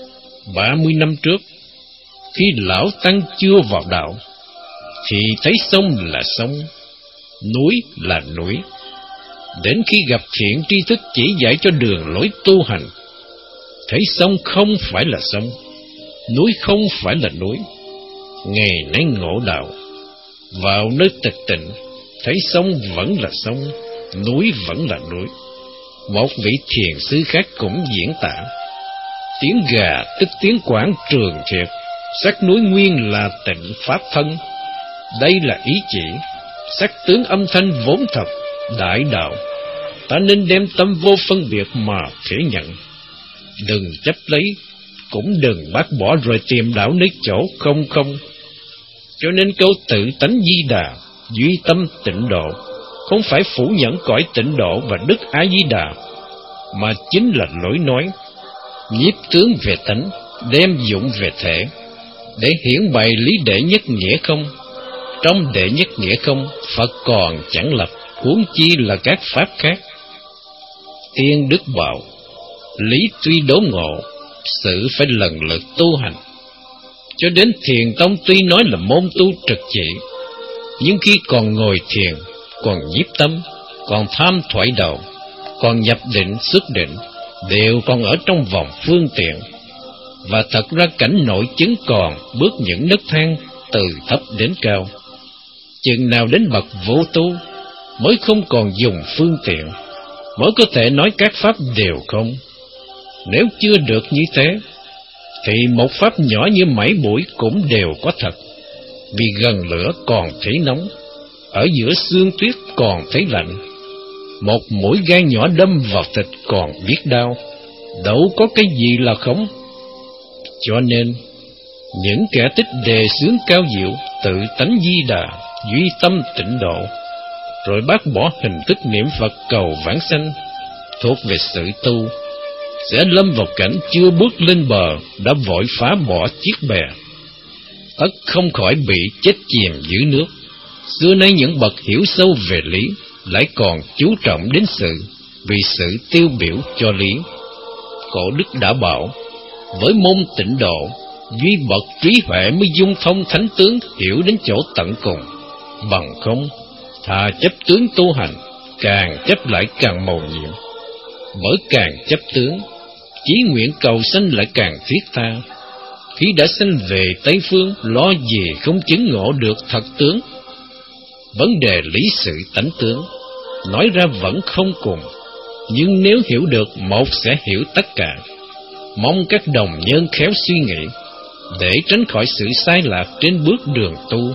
ba mươi năm trước, khi lão tăng chưa vào đạo, thì thấy sông là sông, núi là núi. Đến khi gặp thiện tri thức chỉ dạy cho đường lối tu hành, thấy sông không phải là sông, núi không phải là núi. Ngày nay ngộ đạo, vào nơi tịch tịnh, thấy sông vẫn là sông, núi vẫn là núi. Một vị thiền sư khác cũng diễn tả, tiếng gà tức tiếng quảng trường thiệt, sắc núi nguyên là tịnh pháp thân. Đây là ý chỉ sắc tướng âm thanh vốn thật đại đạo, ta nên đem tâm vô phân biệt mà thể nhận. Đừng chấp lấy, cũng đừng bác bỏ rồi tìm đạo nơi chỗ không không. Cho nên câu tự tánh Di Đà, duy tâm tịnh độ, không phải phủ nhận cõi tịnh độ và Đức A Di Đà, mà chính là lối nói nhiếp tướng về tánh, đem dụng về thể, để hiển bày lý đệ nhất nghĩa không. Trong đệ nhất nghĩa không, Phật còn chẳng lập, huống chi là các pháp khác. Tiên Đức bảo, lý tuy đốn ngộ, sự phải lần lượt tu hành. Cho đến Thiền Tông tuy nói là môn tu trực chỉ, nhưng khi còn ngồi thiền, còn nhiếp tâm, còn tham thoại đầu, còn nhập định xuất định, đều còn ở trong vòng phương tiện. Và thật ra cảnh nội chứng còn bước những nấc thang từ thấp đến cao. Chừng nào đến bậc vô tu mới không còn dùng phương tiện, mới có thể nói các pháp đều không. Nếu chưa được như thế, thì một pháp nhỏ như mảy bụi cũng đều có thật, vì gần lửa còn thấy nóng. ở giữa xương tuyết còn thấy lạnh, một mũi gai nhỏ đâm vào thịt còn biết đau, đâu có cái gì là khống. Cho nên, những kẻ thích đề xướng cao diệu, tự tánh di đà, duy tâm tịnh độ, rồi bác bỏ hình thức niệm Phật cầu vãng sanh, thuộc về sự tu, sẽ lâm vào cảnh chưa bước lên bờ đã vội phá bỏ chiếc bè, tất không khỏi bị chết chìm dưới nước. Xưa nay những bậc hiểu sâu về lý lại còn chú trọng đến sự, vì sự tiêu biểu cho lý. Cổ đức đã bảo, với môn tịnh độ, duy bậc trí huệ mới dung thông thánh tướng, hiểu đến chỗ tận cùng. Bằng không, thà chấp tướng tu hành, càng chấp lại càng mầu nhiệm. Bởi càng chấp tướng, chí nguyện cầu sanh lại càng thiết tha. Khi đã sanh về Tây Phương, lo gì không chứng ngộ được thật tướng. Vấn đề lý sự tánh tướng, nói ra vẫn không cùng, nhưng nếu hiểu được một sẽ hiểu tất cả. Mong các đồng nhân khéo suy nghĩ, để tránh khỏi sự sai lạc trên bước đường tu.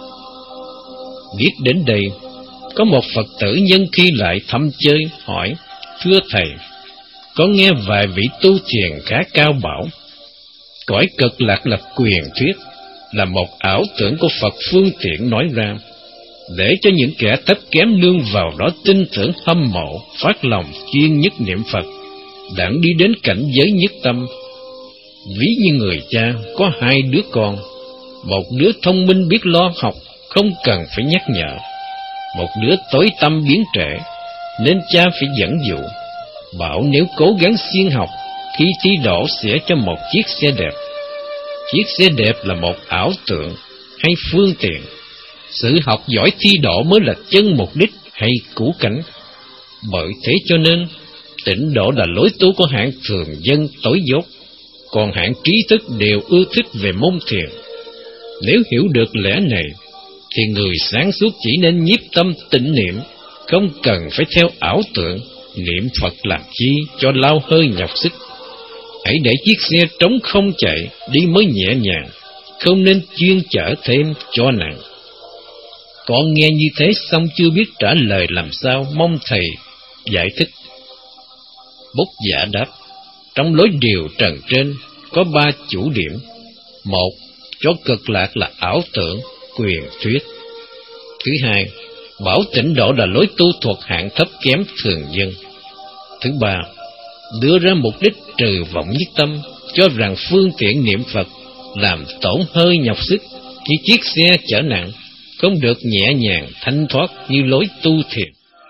Viết đến đây, có một Phật tử nhân khi lại thăm chơi, hỏi, thưa Thầy, có nghe vài vị tu thiền khá cao bảo, cõi cực lạc là quyền thuyết, là một ảo tưởng của Phật phương tiện nói ra, để cho những kẻ thấp kém nương vào đó tin tưởng hâm mộ, phát lòng chuyên nhất niệm Phật, đặng đi đến cảnh giới nhất tâm. Ví như người cha có hai đứa con, một đứa thông minh biết lo học, không cần phải nhắc nhở, một đứa tối tâm biến trễ, nên cha phải dẫn dụ, bảo nếu cố gắng siêng học, khi thi đỗ sẽ cho một chiếc xe đẹp. Chiếc xe đẹp là một ảo tưởng hay phương tiện, sự học giỏi thi đỗ mới là chân mục đích hay củ cảnh. Bởi thế cho nên, tịnh độ là lối tu của hạng thường dân tối dốt, còn hạng trí thức đều ưa thích về môn thiền. Nếu hiểu được lẽ này, thì người sáng suốt chỉ nên nhiếp tâm tĩnh niệm, không cần phải theo ảo tưởng, niệm Phật làm chi cho lao hơi nhọc sức. Hãy để chiếc xe trống không chạy, đi mới nhẹ nhàng, không nên chuyên chở thêm cho nặng. Con nghe như thế xong chưa biết trả lời làm sao, mong Thầy giải thích. Bút Giả đáp, trong lối điều trần trên có ba chủ điểm. Một, cho cực lạc là ảo tưởng, quyền thuyết. Thứ hai, bảo tịnh độ là lối tu thuộc hạng thấp kém thường dân. Thứ ba, đưa ra mục đích trừ vọng nhất tâm, cho rằng phương tiện niệm Phật làm tổn hơi nhọc sức, như chiếc xe chở nặng, không được nhẹ nhàng thanh thoát như lối tu thiền.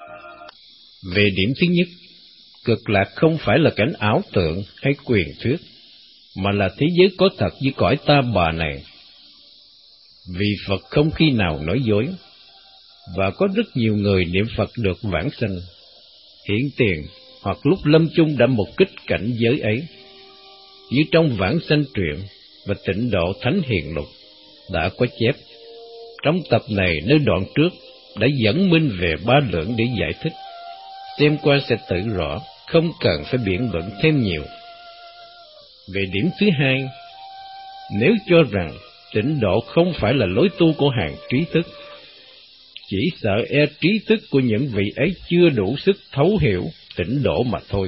Về điểm thứ nhất, cực lạc không phải là cảnh ảo tượng hay quyền thuyết, mà là thế giới có thật như cõi ta bà này. Vì Phật không khi nào nói dối, và có rất nhiều người niệm Phật được vãng sanh, hiện tiền hoặc lúc lâm chung đã mục kích cảnh giới ấy. Như trong Vãng Sanh Truyện và Tịnh Độ Thánh Hiền Lục đã có chép. Trong tập này nơi đoạn trước đã dẫn minh về ba lượng để giải thích, xem qua sẽ tự rõ, không cần phải biện luận thêm nhiều. Về điểm thứ hai, nếu cho rằng tịnh độ không phải là lối tu của hàng trí thức, chỉ sợ e trí thức của những vị ấy chưa đủ sức thấu hiểu tịnh độ mà thôi.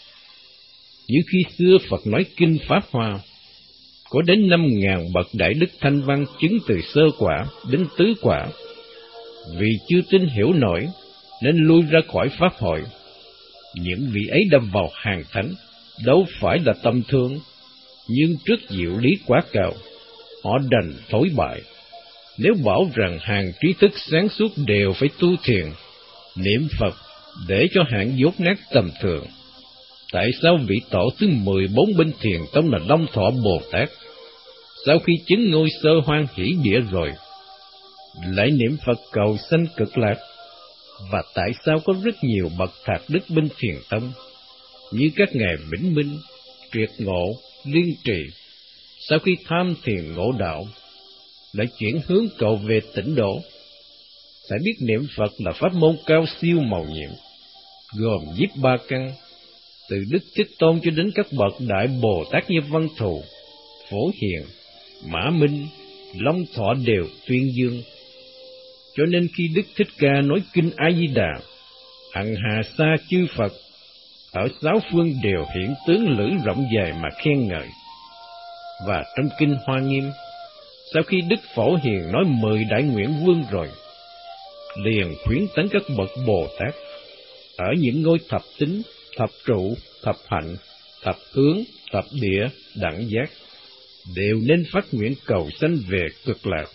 Như khi xưa Phật nói Kinh Pháp Hoa, có đến năm ngàn bậc đại đức thanh văn chứng từ sơ quả đến tứ quả, vì chưa tin hiểu nổi nên lui ra khỏi Pháp hội. Những vị ấy đã vào hàng thánh, đâu phải là tầm thường, nhưng trước diệu lý quá cao, họ đành thối bại. Nếu bảo rằng hàng trí thức sáng suốt đều phải tu thiền, niệm Phật để cho hạng dốt nát tầm thường, tại sao vị tổ thứ mười bốn bên thiền tông là Long Thọ Bồ Tát, sau khi chứng ngôi sơ hoan hỷ địa rồi, lại niệm Phật cầu sanh cực lạc? Và tại sao có rất nhiều bậc thạc đức bên thiền tông, như các ngài Vĩnh Minh, Triệt Ngộ, Liên Trì, sau khi tham thiền ngộ đạo, lại chuyển hướng cầu về tịnh độ? Phải biết niệm Phật là pháp môn cao siêu màu nhiệm, gồm nhiếp ba căn, từ Đức Thích Tôn cho đến các bậc đại Bồ Tát như Văn Thù, Phổ Hiền, Mã Minh, Long Thọ đều tuyên dương. Cho nên khi Đức Thích Ca nói kinh A Di Đà, hằng hà sa chư Phật ở sáu phương đều hiện tướng lữ rộng dài mà khen ngợi. Và trong kinh Hoa Nghiêm, sau khi Đức Phổ Hiền nói mười đại nguyện vương rồi, liền khuyến tấn các bậc Bồ Tát ở những ngôi thập tính, thập trụ, thập hạnh, thập hướng, thập địa, đẳng giác, đều nên phát nguyện cầu sanh về cực lạc.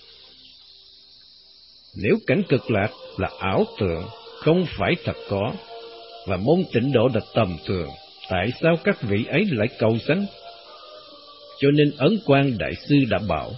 Nếu cảnh cực lạc là ảo tưởng, không phải thật có, và môn tịnh độ là tầm thường, tại sao các vị ấy lại cầu sanh? Cho nên Ấn Quang Đại Sư đã bảo,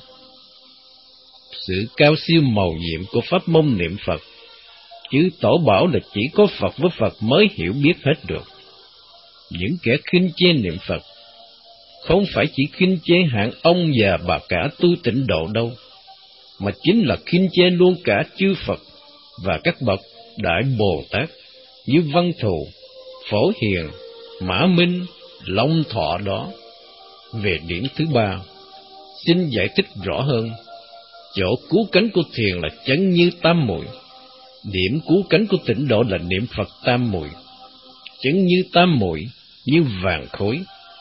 sự cao siêu màu nhiệm của pháp môn niệm Phật, chứ tổ bảo là chỉ có Phật với Phật mới hiểu biết hết được. Những kẻ khinh chê niệm Phật, không phải chỉ khinh chê hạng ông già bà cả tu tịnh độ đâu, mà chính là khinh chê luôn cả chư Phật và các bậc Đại Bồ Tát như Văn Thù, Phổ Hiền, Mã Minh, Long Thọ đó. Về điểm thứ ba, xin giải thích rõ hơn. Chỗ cứu cánh của thiền là chấn như tam muội, điểm cứu cánh của tịnh độ là niệm Phật tam muội. Chấn như tam muội như vàng khối,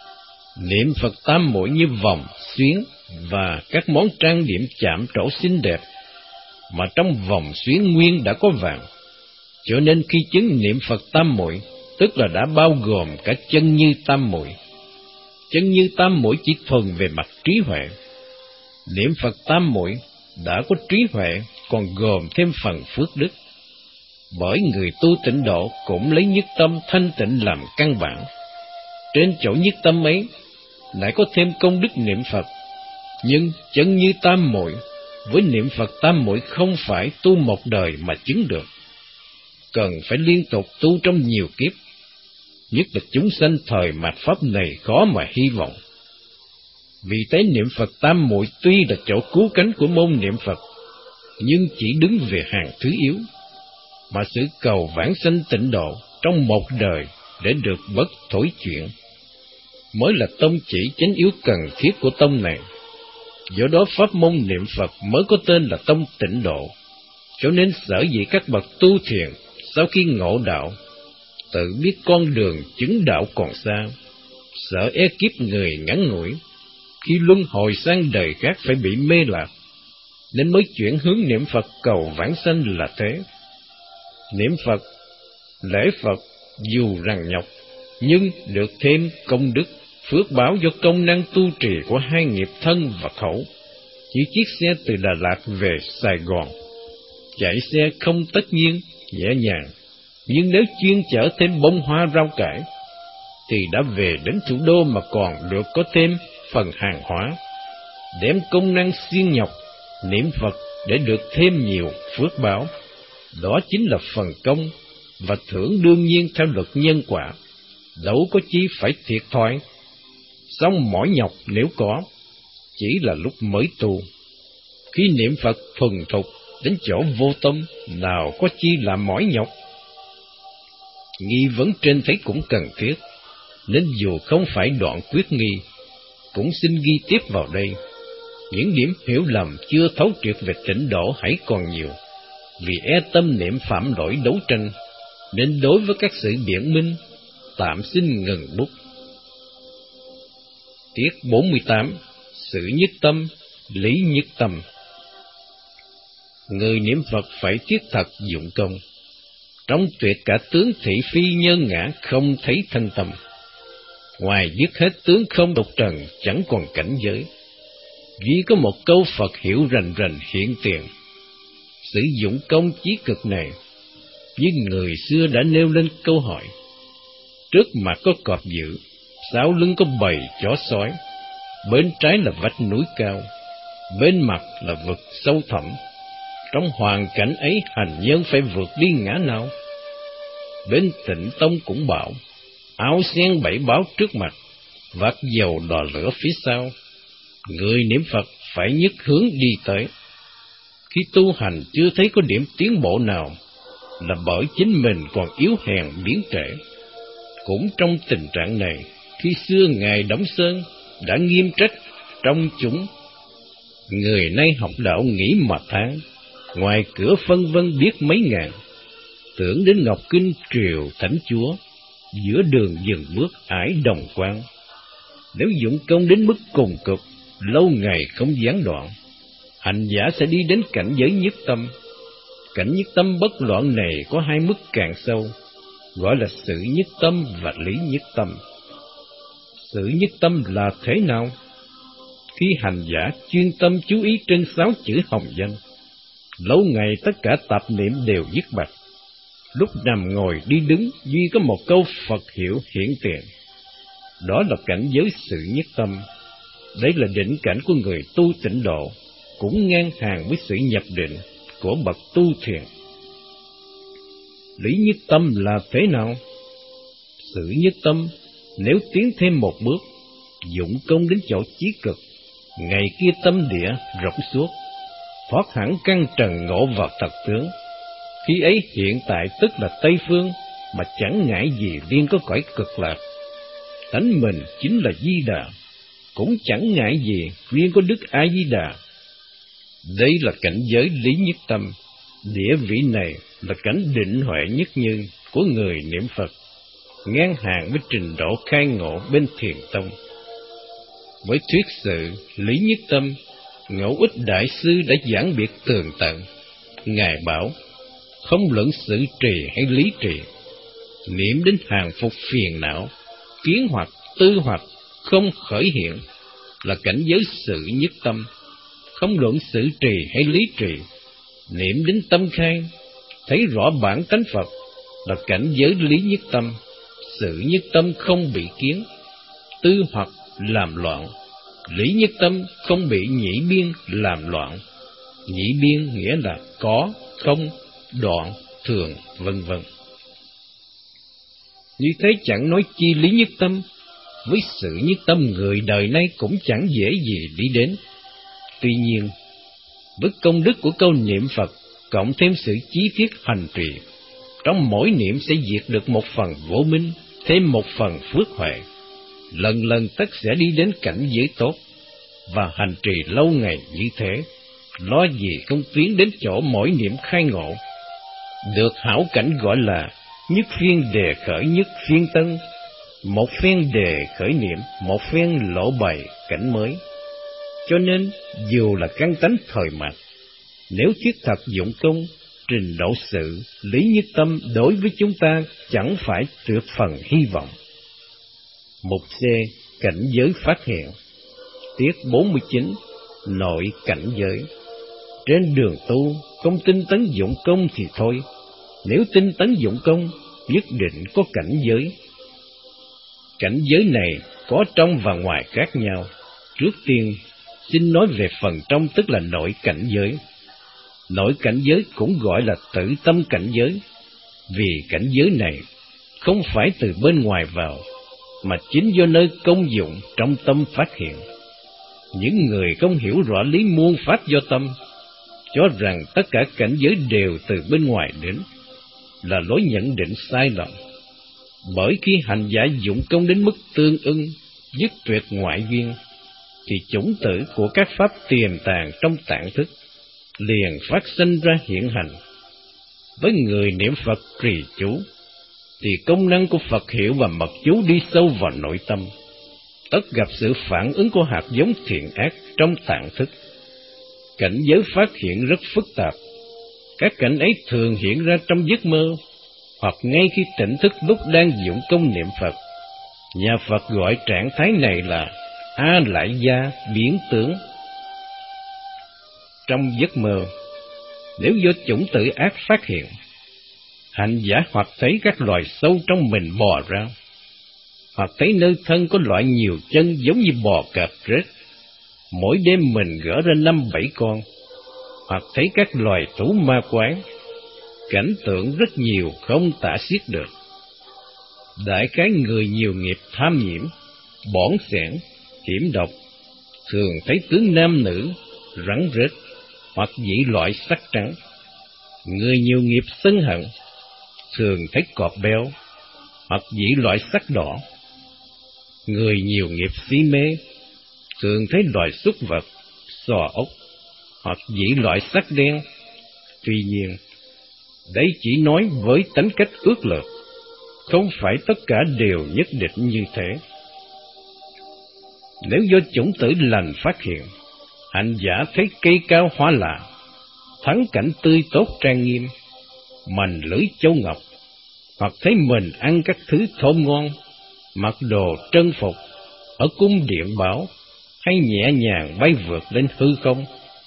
niệm Phật tam muội như vòng, xuyến và các món trang điểm chạm trổ xinh đẹp, mà trong vòng xuyến nguyên đã có vàng. Cho nên khi chứng niệm Phật tam muội, tức là đã bao gồm cả chân như tam muội. Chân như tam muội chỉ thuần về mặt trí huệ. Niệm Phật tam muội đã có trí huệ, còn gồm thêm phần phước đức. Bởi người tu tịnh độ cũng lấy nhất tâm thanh tịnh làm căn bản. Trên chỗ nhất tâm ấy lại có thêm công đức niệm Phật. Nhưng chân như tam muội với niệm Phật tam muội không phải tu một đời mà chứng được, cần phải liên tục tu trong nhiều kiếp. Nhất là chúng sanh thời mạt pháp này khó mà hy vọng. Vì thế niệm Phật tam muội tuy là chỗ cứu cánh của môn niệm Phật, nhưng chỉ đứng về hàng thứ yếu, mà sự cầu vãng sanh tịnh độ trong một đời để được bất thối chuyện mới là tông chỉ chánh yếu cần thiết của tông này. Do đó pháp môn niệm Phật mới có tên là tông tịnh độ. Cho nên sở dĩ các bậc tu thiền sau khi ngộ đạo, tự biết con đường chứng đạo còn xa, sợ e kiếp người ngắn ngủi, khi luân hồi sang đời khác phải bị mê lạc, nên mới chuyển hướng niệm Phật cầu vãng sanh là thế. Niệm Phật, lễ Phật dù rằng nhọc, nhưng được thêm công đức, phước báo do công năng tu trì của hai nghiệp thân và khẩu. Như chiếc xe từ Đà Lạt về Sài Gòn, chạy xe không tất nhiên, nhẹ nhàng, nhưng nếu chuyên chở thêm bông hoa rau cải, thì đã về đến thủ đô mà còn được có thêm phần hàng hóa. Đem công năng siêng nhọc, niệm Phật để được thêm nhiều phước báo. Đó chính là phần công, và thưởng đương nhiên theo luật nhân quả, đâu có chi phải thiệt thòi. Xong mỏi nhọc nếu có, chỉ là lúc mới tu. Khi niệm Phật thuần thục đến chỗ vô tâm, nào có chi là mỏi nhọc. Nghi vấn trên thấy cũng cần thiết, nên dù không phải đoạn quyết nghi, cũng xin ghi tiếp vào đây. Những điểm hiểu lầm chưa thấu triệt về tịnh độ hãy còn nhiều, vì e tâm niệm phạm lỗi đấu tranh, nên đối với các sự biện minh, tạm xin ngừng bút. Tiết bốn mươi tám. Sự nhất tâm, lý nhất tâm. Người niệm Phật phải thiết thật dụng công. Trong tuyệt cả tướng thị phi nhân ngã không thấy thân tâm. Ngoài dứt hết tướng không độc trần chẳng còn cảnh giới. Duy có một câu Phật hiểu rành rành hiện tiền. Sử dụng công chí cực này, như người xưa đã nêu lên câu hỏi. Trước mặt có cọp dữ, sau lưng có bầy chó sói, bên trái là vách núi cao, bên mặt là vực sâu thẳm. Trong hoàn cảnh ấy hành nhân phải vượt đi ngã nào? Bên Tịnh Tông cũng bảo, áo sen bảy báo trước mặt, vắt dầu đò lửa phía sau. Người niệm Phật phải nhất hướng đi tới. Khi tu hành chưa thấy có điểm tiến bộ nào, là bởi chính mình còn yếu hèn biến trễ. Cũng trong tình trạng này, khi xưa Ngài Đổng Sơn đã nghiêm trách trong chúng, người nay học đạo nghĩ mà tháng, ngoài cửa phân vân biết mấy ngàn, tưởng đến Ngọc Kinh triều thánh chúa, giữa đường dừng bước ải đồng quan. Nếu dụng công đến mức cùng cực, lâu ngày không gián đoạn, hành giả sẽ đi đến cảnh giới nhất tâm. Cảnh nhất tâm bất loạn này có hai mức càng sâu, gọi là sự nhất tâm và lý nhất tâm. Sự nhất tâm là thế nào? Khi hành giả chuyên tâm chú ý trên sáu chữ hồng danh, lâu ngày tất cả tạp niệm đều dứt bạch. Lúc nằm ngồi đi đứng duy có một câu Phật hiệu hiển tiền. Đó là cảnh giới sự nhất tâm. Đây là đỉnh cảnh của người tu tịnh độ, cũng ngang hàng với sự nhập định của bậc tu thiền. Lý nhất tâm là thế nào? Sự nhất tâm nếu tiến thêm một bước, dụng công đến chỗ chí cực, ngày kia tâm địa rộng suốt, thoát hẳn căn trần ngộ vào thật tướng. Khi ấy hiện tại tức là Tây Phương, mà chẳng ngại gì riêng có cõi cực lạc. Tánh mình chính là Di Đà, cũng chẳng ngại gì riêng có Đức A Di Đà. Đây là cảnh giới lý nhất tâm. Địa vị này là cảnh định huệ nhất như của người niệm Phật, ngang hàng với trình độ khai ngộ bên Thiền Tông. Với thuyết sự lý nhất tâm, Ngẫu Ích Đại Sư đã giảng biệt tường tận. Ngài bảo, không luận sự trì hay lý trì, niệm đến hàng phục phiền não, kiến hoặc tư hoặc không khởi hiện, là cảnh giới sự nhất tâm. Không luận sự trì hay lý trì, niệm đến tâm khai, thấy rõ bản tánh Phật, là cảnh giới lý nhất tâm. Sự nhất tâm không bị kiến, tư hoặc làm loạn. Lý nhất tâm không bị nhĩ biên làm loạn. Nhĩ biên nghĩa là có, không, đoạn, thường, vân vân. Như thế chẳng nói chi lý nhất tâm. Với sự nhất tâm người đời nay cũng chẳng dễ gì đi đến. Tuy nhiên, với công đức của câu niệm Phật, cộng thêm sự chí thiết hành trì, trong mỗi niệm sẽ diệt được một phần vô minh, thêm một phần phước huệ. Lần lần tất sẽ đi đến cảnh giới tốt, và hành trì lâu ngày như thế, lo gì không tiến đến chỗ mỗi niệm khai ngộ. Được hảo cảnh gọi là nhất phiên đề khởi nhất phiên tân, một phen đề khởi niệm, một phen lộ bày cảnh mới. Cho nên, dù là căn tánh thời mạt, nếu thiết thật dụng công, trình độ sự, lý nhất tâm đối với chúng ta chẳng phải tuyệt phần hy vọng. Mục C. Cảnh giới phát hiện. Tiết bốn mươi chín. Nội cảnh giới. Trên đường tu, không tinh tấn dụng công thì thôi, nếu tinh tấn dụng công, nhất định có cảnh giới. Cảnh giới này có trong và ngoài khác nhau. Trước tiên, xin nói về phần trong, tức là nội cảnh giới. Nội cảnh giới cũng gọi là tự tâm cảnh giới, vì cảnh giới này không phải từ bên ngoài vào, mà chính do nơi công dụng trong tâm phát hiện. Những người không hiểu rõ lý muôn pháp do tâm, cho rằng tất cả cảnh giới đều từ bên ngoài đến, là lối nhận định sai lầm. Bởi khi hành giả dụng công đến mức tương ưng, dứt tuyệt ngoại duyên, thì chủng tử của các pháp tiềm tàng trong tạng thức liền phát sinh ra hiện hành. Với người niệm Phật trì chú, thì công năng của Phật hiệu và mật chú đi sâu vào nội tâm, tất gặp sự phản ứng của hạt giống thiện ác trong tạng thức. Cảnh giới phát hiện rất phức tạp. Các cảnh ấy thường hiện ra trong giấc mơ, hoặc ngay khi tỉnh thức lúc đang dụng công niệm Phật. Nhà Phật gọi trạng thái này là A Lại Gia biến tướng. Trong giấc mơ, nếu do chủng tử ác phát hiện, hành giả hoặc thấy các loài sâu trong mình bò ra, hoặc thấy nơi thân có loại nhiều chân giống như bò cạp rết, mỗi đêm mình gỡ ra năm bảy con, hoặc thấy các loài thú ma quái, cảnh tượng rất nhiều không tả xiết được. Đại khái người nhiều nghiệp tham nhiễm, bỏng sẻn, hiểm độc, thường thấy tướng nam nữ, rắn rết, hoặc dị loại sắc trắng. Người nhiều nghiệp sân hận, thường thấy cọp béo, hoặc dị loại sắc đỏ. Người nhiều nghiệp si mê, thường thấy loài súc vật, sò ốc, hoặc dị loại sắc đen, Tuy nhiên, đây chỉ nói với tính cách ước lược, không phải tất cả đều nhất định như thế. Nếu do chủng tử lành phát hiện, hành giả thấy cây cao hoa lạ, thắng cảnh tươi tốt trang nghiêm, mành lưỡi châu ngọc, hoặc thấy mình ăn các thứ thơm ngon, mặc đồ trân phục, ở cung điện bảo, hay nhẹ nhàng bay vượt lên hư không.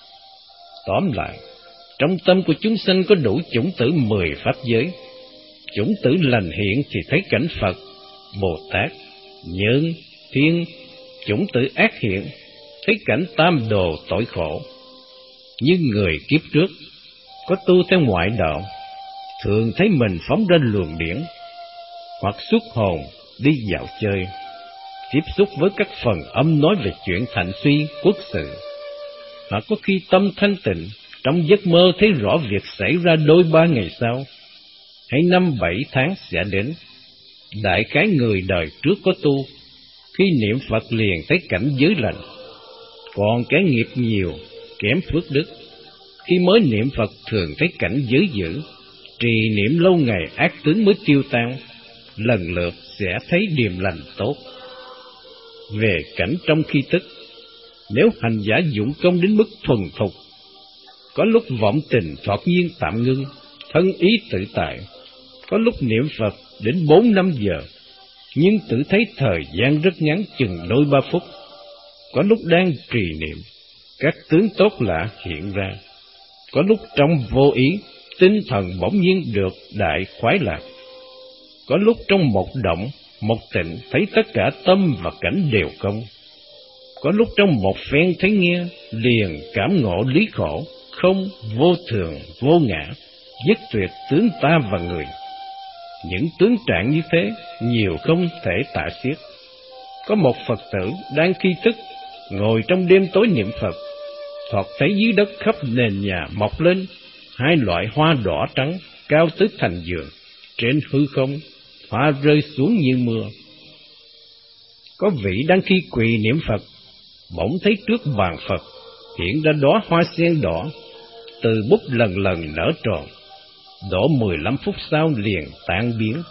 Tóm lại, trong tâm của chúng sanh có đủ chủng tử mười pháp giới. Chủng tử lành hiện thì thấy cảnh Phật, Bồ Tát, Nhân, Thiên. Chủng tử ác hiện, thấy cảnh tam đồ tội khổ. Như người kiếp trước, có tu theo ngoại đạo, thường thấy mình phóng ra luồng điển, hoặc xuất hồn đi dạo chơi, tiếp xúc với các phần âm nói về chuyện thạnh suy, quốc sự. Hoặc có khi tâm thanh tịnh, trong giấc mơ thấy rõ việc xảy ra đôi ba ngày sau, hay năm bảy tháng sẽ đến. Đại khái người đời trước có tu, khi niệm Phật liền thấy cảnh giới lành. Còn kẻ nghiệp nhiều, kém phước đức, khi mới niệm Phật thường thấy cảnh giới dữ, trì niệm lâu ngày ác tướng mới tiêu tan, lần lượt sẽ thấy điềm lành tốt. Về cảnh trong khi tức, nếu hành giả dụng công đến mức thuần thục, có lúc vọng tình thoạt nhiên tạm ngưng, thân ý tự tại, có lúc niệm Phật đến bốn năm giờ, nhưng tự thấy thời gian rất ngắn, chừng đôi ba phút. Có lúc đang trì niệm, các tướng tốt lạ hiện ra. Có lúc trong vô ý, tinh thần bỗng nhiên được đại khoái lạc. Có lúc trong một động, một tịnh, thấy tất cả tâm và cảnh đều công. Có lúc trong một phen thấy nghe, liền cảm ngộ lý khổ, không, vô thường, vô ngã, dứt tuyệt tướng ta và người. Những tướng trạng như thế, nhiều không thể tả xiết. Có một Phật tử đang khi thức, ngồi trong đêm tối niệm Phật, thoạt thấy dưới đất khắp nền nhà mọc lên hai loại hoa đỏ trắng, cao tới thành giường, trên hư không, hoa rơi xuống như mưa. Có vị đang khi quỳ niệm Phật, bỗng thấy trước bàn Phật hiện ra đóa hoa sen đỏ, từ bút lần lần nở tròn, đổ mười lăm phút sau liền tan biến.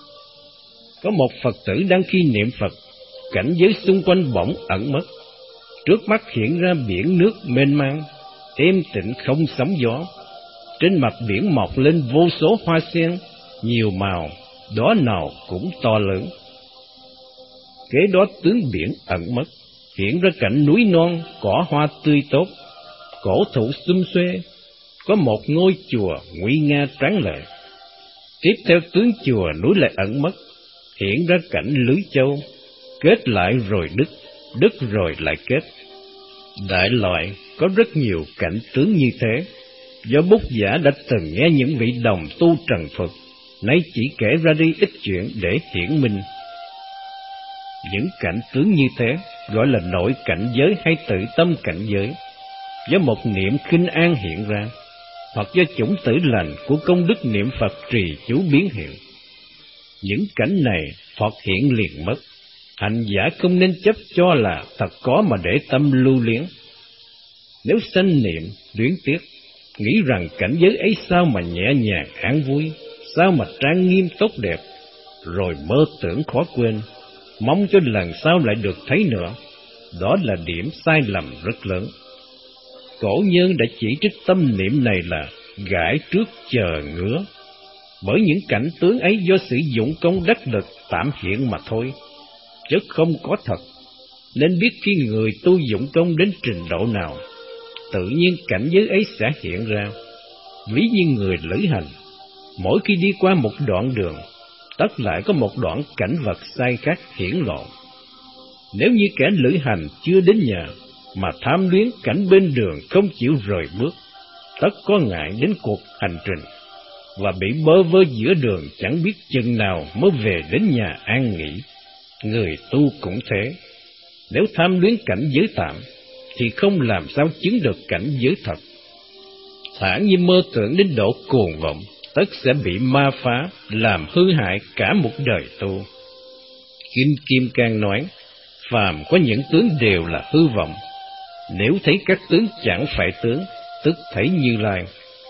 Có một Phật tử đang khi niệm Phật, cảnh giới xung quanh bỗng ẩn mất, trước mắt hiện ra biển nước mênh mang, êm tĩnh không sóng gió. Trên mặt biển mọc lên vô số hoa sen, nhiều màu, đóa nào cũng to lớn. Kế đó tướng biển ẩn mất, hiện ra cảnh núi non, cỏ hoa tươi tốt, cổ thụ xum xuê, có một ngôi chùa nguy nga tráng lệ. Tiếp theo tướng chùa núi lại ẩn mất, hiện ra cảnh lưới châu, kết lại rồi đứt, đứt rồi lại kết. Đại loại có rất nhiều cảnh tướng như thế, do bút giả đã từng nghe những vị đồng tu trần Phật, nay chỉ kể ra đi ít chuyện để hiển minh. Những cảnh tướng như thế gọi là nội cảnh giới hay tự tâm cảnh giới, do một niệm khinh an hiện ra, hoặc do chủng tử lành của công đức niệm Phật trì chú biến hiện. Những cảnh này thoạt hiện liền mất, hành giả không nên chấp cho là thật có mà để tâm lưu luyến. Nếu sanh niệm, luyến tiếc, nghĩ rằng cảnh giới ấy sao mà nhẹ nhàng an vui, sao mà trang nghiêm tốt đẹp, rồi mơ tưởng khó quên, mong cho lần sau lại được thấy nữa, đó là điểm sai lầm rất lớn. Cổ nhân đã chỉ trích tâm niệm này là gãi trước chờ ngứa, bởi những cảnh tướng ấy do sử dụng công đắc lực tạm hiện mà thôi, chứ không có thật. Nên biết khi người tu dụng công đến trình độ nào, tự nhiên cảnh giới ấy sẽ hiện ra. Ví như người lữ hành, mỗi khi đi qua một đoạn đường, tất lại có một đoạn cảnh vật sai khác hiển lộ. Nếu như kẻ lữ hành chưa đến nhà, mà tham luyến cảnh bên đường không chịu rời bước, tất có ngại đến cuộc hành trình, và bị bơ vơ giữa đường chẳng biết chừng nào mới về đến nhà an nghỉ. Người tu cũng thế, nếu tham luyến cảnh giới tạm, thì không làm sao chứng được cảnh giới thật. Thả như mơ tưởng đến độ cuồng vọng, tất sẽ bị ma phá, làm hư hại cả một đời tu. Kim Kim Cang nói, phàm có những tướng đều là hư vọng, nếu thấy các tướng chẳng phải tướng, tức thấy Như Lai.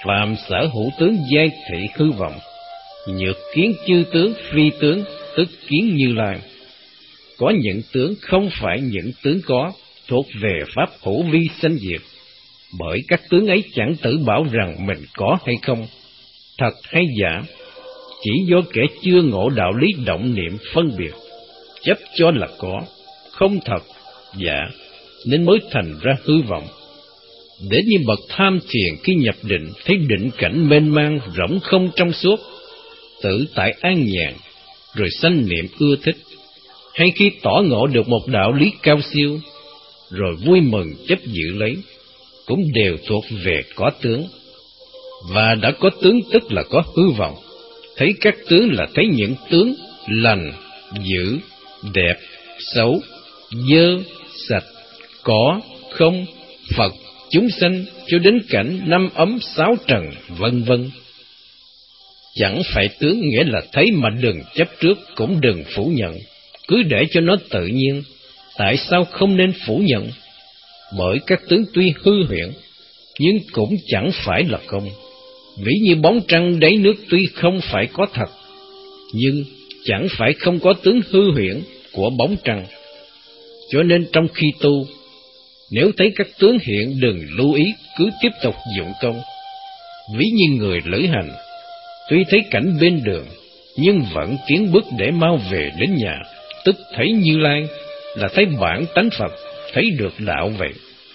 phàm sở hữu tướng giai thị hư vọng, nhược kiến chư tướng phi tướng, tức kiến Như Lai. Có những tướng không phải những tướng có, thuộc về pháp hữu vi sanh diệt, bởi các tướng ấy chẳng tự bảo rằng mình có hay không, thật hay giả, chỉ do kẻ chưa ngộ đạo lý động niệm phân biệt, chấp cho là có, không thật, giả, nên mới thành ra hư vọng. Để như bậc tham thiền khi nhập định, thấy định cảnh mênh mang rỗng không trong suốt, tự tại an nhàn, rồi sanh niệm ưa thích, hay khi tỏ ngộ được một đạo lý cao siêu, rồi vui mừng chấp giữ lấy, cũng đều thuộc về có tướng. Và đã có tướng tức là có hư vọng. Thấy các tướng là thấy những tướng lành, dữ, đẹp, xấu, dơ, sạch, có, không, Phật, chúng sanh, cho đến cảnh năm ấm sáu trần, vân vân. Chẳng phải tướng nghĩa là thấy mà đừng chấp trước, cũng đừng phủ nhận, cứ để cho nó tự nhiên. Tại sao không nên phủ nhận? Bởi các tướng tuy hư huyễn, nhưng cũng chẳng phải là không. Ví như bóng trăng đáy nước tuy không phải có thật, nhưng chẳng phải không có tướng hư huyễn của bóng trăng. Cho nên trong khi tu, nếu thấy các tướng hiện đừng lưu ý, cứ tiếp tục dụng công. Ví như người lữ hành, tuy thấy cảnh bên đường, nhưng vẫn tiến bước để mau về đến nhà, tức thấy Như Lai, là thấy bản tánh Phật, thấy được đạo vậy.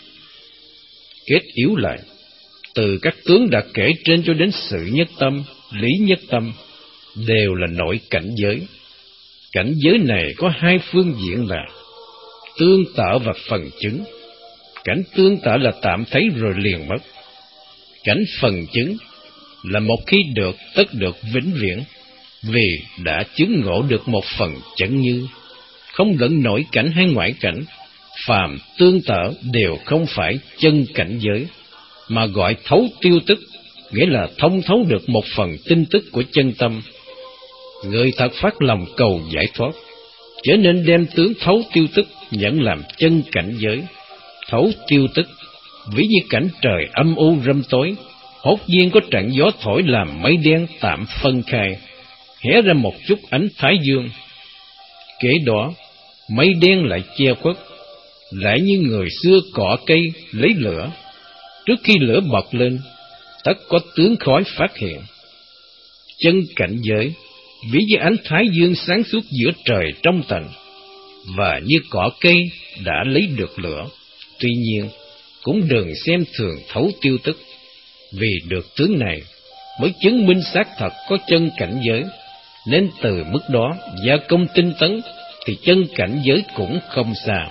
Kết yếu lại, từ các tướng đã kể trên cho đến sự nhất tâm, lý nhất tâm, đều là nội cảnh giới. Cảnh giới này có hai phương diện là tương tự và phần chứng. Cảnh tương tự là tạm thấy rồi liền mất. Cảnh phần chứng là một khi được tất được vĩnh viễn, vì đã chứng ngộ được một phần chân như, không lẫn nội cảnh hay ngoại cảnh. Phàm tương tự đều không phải chân cảnh giới, mà gọi thấu tiêu tức, nghĩa là thông thấu được một phần tinh tức của chân tâm. Người thật phát lòng cầu giải thoát, cho nên đem tướng thấu tiêu tức nhận làm chân cảnh giới. Thấu tiêu tức, ví như cảnh trời âm u râm tối, hốt nhiên có trận gió thổi làm mây đen tạm phân khai, hé ra một chút ánh thái dương. Kế đó, mây đen lại che khuất, lại như người xưa cọ cây lấy lửa, trước khi lửa bật lên, tất có tướng khói phát hiện. Chân cảnh giới, ví như ánh thái dương sáng suốt giữa trời trong tành, và như cỏ cây đã lấy được lửa. Tuy nhiên, cũng đừng xem thường thấu tiêu tức, vì được tướng này mới chứng minh xác thật có chân cảnh giới, nên từ mức đó gia công tinh tấn, thì chân cảnh giới cũng không xa.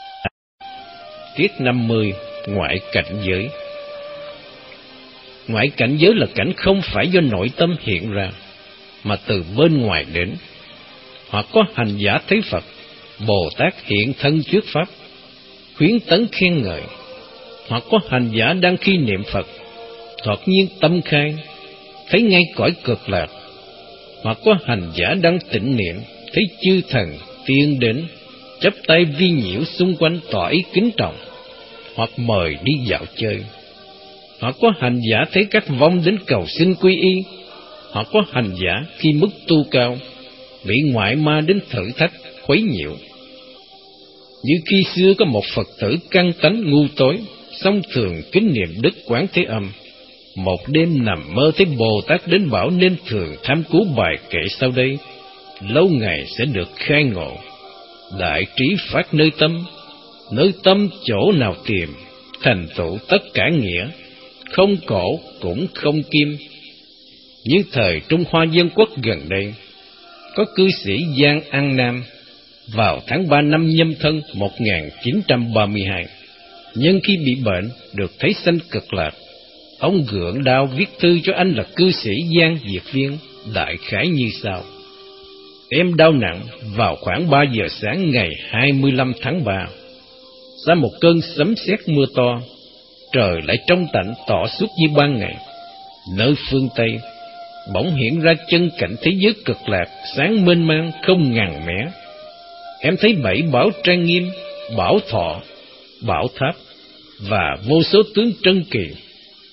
Tiết năm mươi. Ngoại cảnh giới. Ngoại cảnh giới là cảnh không phải do nội tâm hiện ra, mà từ bên ngoài đến. Hoặc có hành giả thấy Phật, Bồ Tát hiện thân trước Pháp, khuyến tấn khen ngợi. Hoặc có hành giả đang khi niệm Phật, thoạt nhiên tâm khai, thấy ngay cõi cực lạc. Hoặc có hành giả đang tĩnh niệm, thấy chư thần, tiên đến, chắp tay vi nhiễu xung quanh tỏ ý kính trọng, hoặc mời đi dạo chơi. Hoặc có hành giả thấy các vong đến cầu xin quy y. Hoặc có hành giả khi mức tu cao, bị ngoại ma đến thử thách, khuấy nhiễu. Như khi xưa có một Phật tử căn tánh ngu tối, song thường kính niệm Đức Quán Thế Âm. Một đêm nằm mơ thấy Bồ Tát đến bảo nên thường tham cứu bài kệ sau đây, lâu ngày sẽ được khai ngộ. Đại trí phát nơi tâm, nơi tâm chỗ nào tìm, thành tựu tất cả nghĩa, không cổ cũng không kim. Như thời Trung Hoa Dân Quốc gần đây, có cư sĩ Giang An Nam, vào tháng ba năm Nhâm Thân một nghìn chín trăm ba mươi hai, nhân khi bị bệnh được thấy sanh cực lạc, ông gượng đau viết thư cho anh là cư sĩ Giang Diệt Viên, đại khái như sau: Em đau nặng vào khoảng ba giờ sáng ngày hai mươi lăm tháng ba, ra một cơn sấm sét mưa to, trời lại trong tạnh tỏ suốt như ban ngày. Nơi phương Tây bỗng hiện ra chân cảnh thế giới cực lạc, sáng mênh mang không ngàn mẻ. Em thấy bảy bảo trang nghiêm, bảo thọ, bảo tháp và vô số tướng trân kỳ.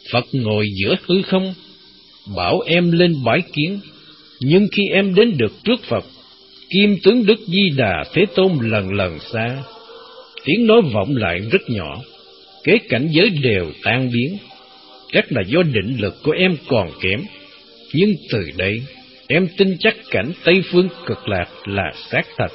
Phật ngồi giữa hư không, bảo em lên bái kiến. Nhưng khi em đến được trước Phật, kim tướng Đức Di Đà Thế Tôn lần lần xa. Tiếng nói vọng lại rất nhỏ, kế cảnh giới đều tan biến. Chắc là do định lực của em còn kém. Nhưng từ đây, em tin chắc cảnh Tây Phương Cực Lạc là xác thật.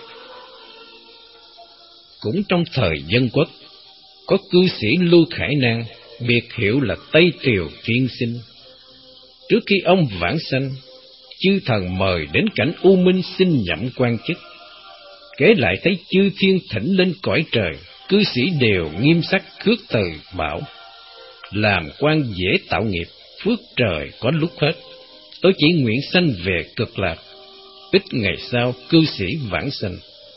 Cũng trong thời Dân Quốc, có cư sĩ Lưu Khải Nan, biệt hiệu là Tây Tiều Tiên Sinh. Trước khi ông vãng sanh, chư thần mời đến cảnh U Minh xin nhậm quan chức. Kể lại thấy chư thiên thỉnh lên cõi trời, cư sĩ đều nghiêm sắc khước từ bảo: làm quan dễ tạo nghiệp, phước trời có lúc hết. Tôi chỉ nguyện sanh về Cực Lạc. Ít ngày sau, cư sĩ vãng sanh.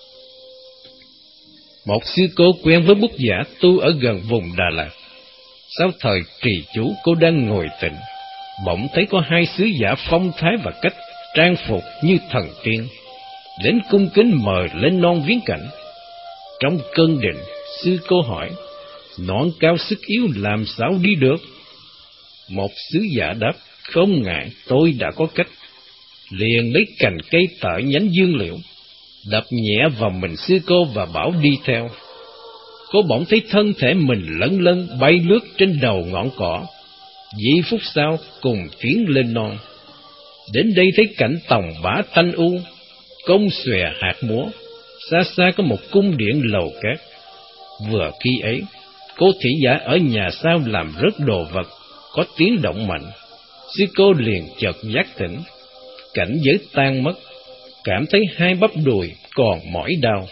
Một sư cô quen với bút giả tu ở gần vùng Đà Lạt. Sau thời trì chú, cô đang ngồi tịnh, bỗng thấy có hai sứ giả phong thái và cách trang phục như thần tiên đến cung kính mời lên non viếng cảnh. Trong cơn định, sư cô hỏi: non cao sức yếu làm sao đi được? Một sứ giả đáp: không ngại, tôi đã có cách. Liền lấy cành cây tợ nhánh dương liễu, đập nhẹ vào mình sư cô và bảo đi theo. Cô bỗng thấy thân thể mình lân lân bay lướt trên đầu ngọn cỏ. Giây phút sau cùng tiến lên non. Đến đây thấy cảnh tòng bã thanh u, công xòe hạt múa. Xa xa có một cung điện lầu cát. Vừa khi ấy, cô thị giả ở nhà sau làm rớt đồ vật, có tiếng động mạnh. Sư cô liền chợt giác tỉnh, cảnh giới tan mất, cảm thấy hai bắp đùi còn mỏi đau.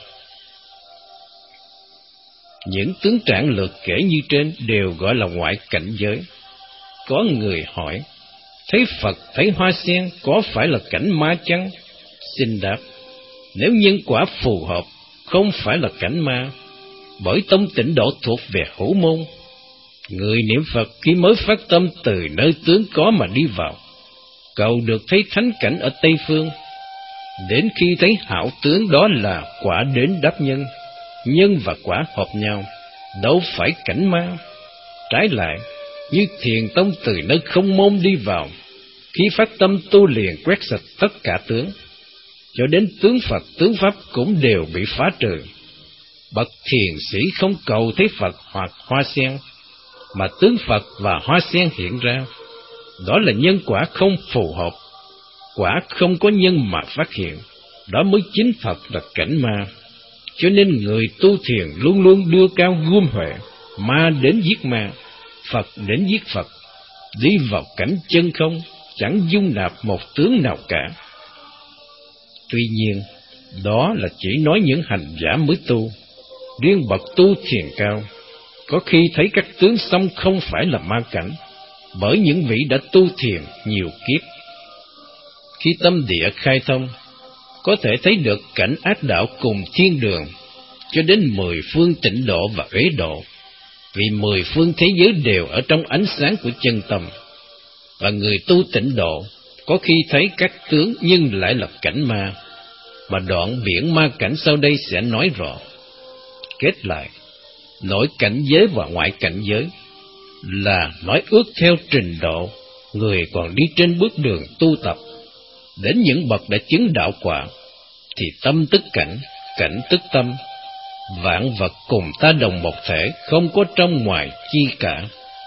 Những tướng trảng lược kể như trên đều gọi là ngoại cảnh giới. Có người hỏi: thấy Phật, thấy hoa sen có phải là cảnh ma chăng? Xin đáp: nếu nhân quả phù hợp, không phải là cảnh ma, bởi tông Tịnh Độ thuộc về hữu môn. Người niệm Phật khi mới phát tâm từ nơi tướng có mà đi vào, cầu được thấy thánh cảnh ở Tây Phương. Đến khi thấy hảo tướng, đó là quả đến đáp nhân, nhân và quả hợp nhau, đâu phải cảnh ma. Trái lại, như Thiền Tông từ nơi không môn đi vào, khi phát tâm tu liền quét sạch tất cả tướng, cho đến tướng Phật tướng Pháp cũng đều bị phá trừ. Bậc thiền sĩ không cầu thấy Phật hoặc hoa sen, mà tướng Phật và hoa sen hiện ra, đó là nhân quả không phù hợp. Quả không có nhân mà phát hiện, đó mới chính thật là cảnh ma. Cho nên người tu thiền luôn luôn đưa cao gươm huệ, ma đến giết ma, Phật đến giết Phật, đi vào cảnh chân không, chẳng dung nạp một tướng nào cả. Tuy nhiên, đó là chỉ nói những hành giả mới tu. Riêng bậc tu thiền cao, có khi thấy các tướng xong không phải là ma cảnh, bởi những vị đã tu thiền nhiều kiếp. Khi tâm địa khai thông, có thể thấy được cảnh ác đạo cùng thiên đường, cho đến mười phương tịnh độ và uế độ, vì mười phương thế giới đều ở trong ánh sáng của chân tâm. Và người tu tịnh độ có khi thấy các tướng nhưng lại là cảnh ma, mà đoạn biển ma cảnh sau đây sẽ nói rõ. Kết lại, nội cảnh giới và ngoại cảnh giới là nói ước theo trình độ người còn đi trên bước đường tu tập. Đến những bậc đã chứng đạo quả, thì tâm tức cảnh, cảnh tức tâm, vạn vật cùng ta đồng một thể, không có trong ngoài chi cả.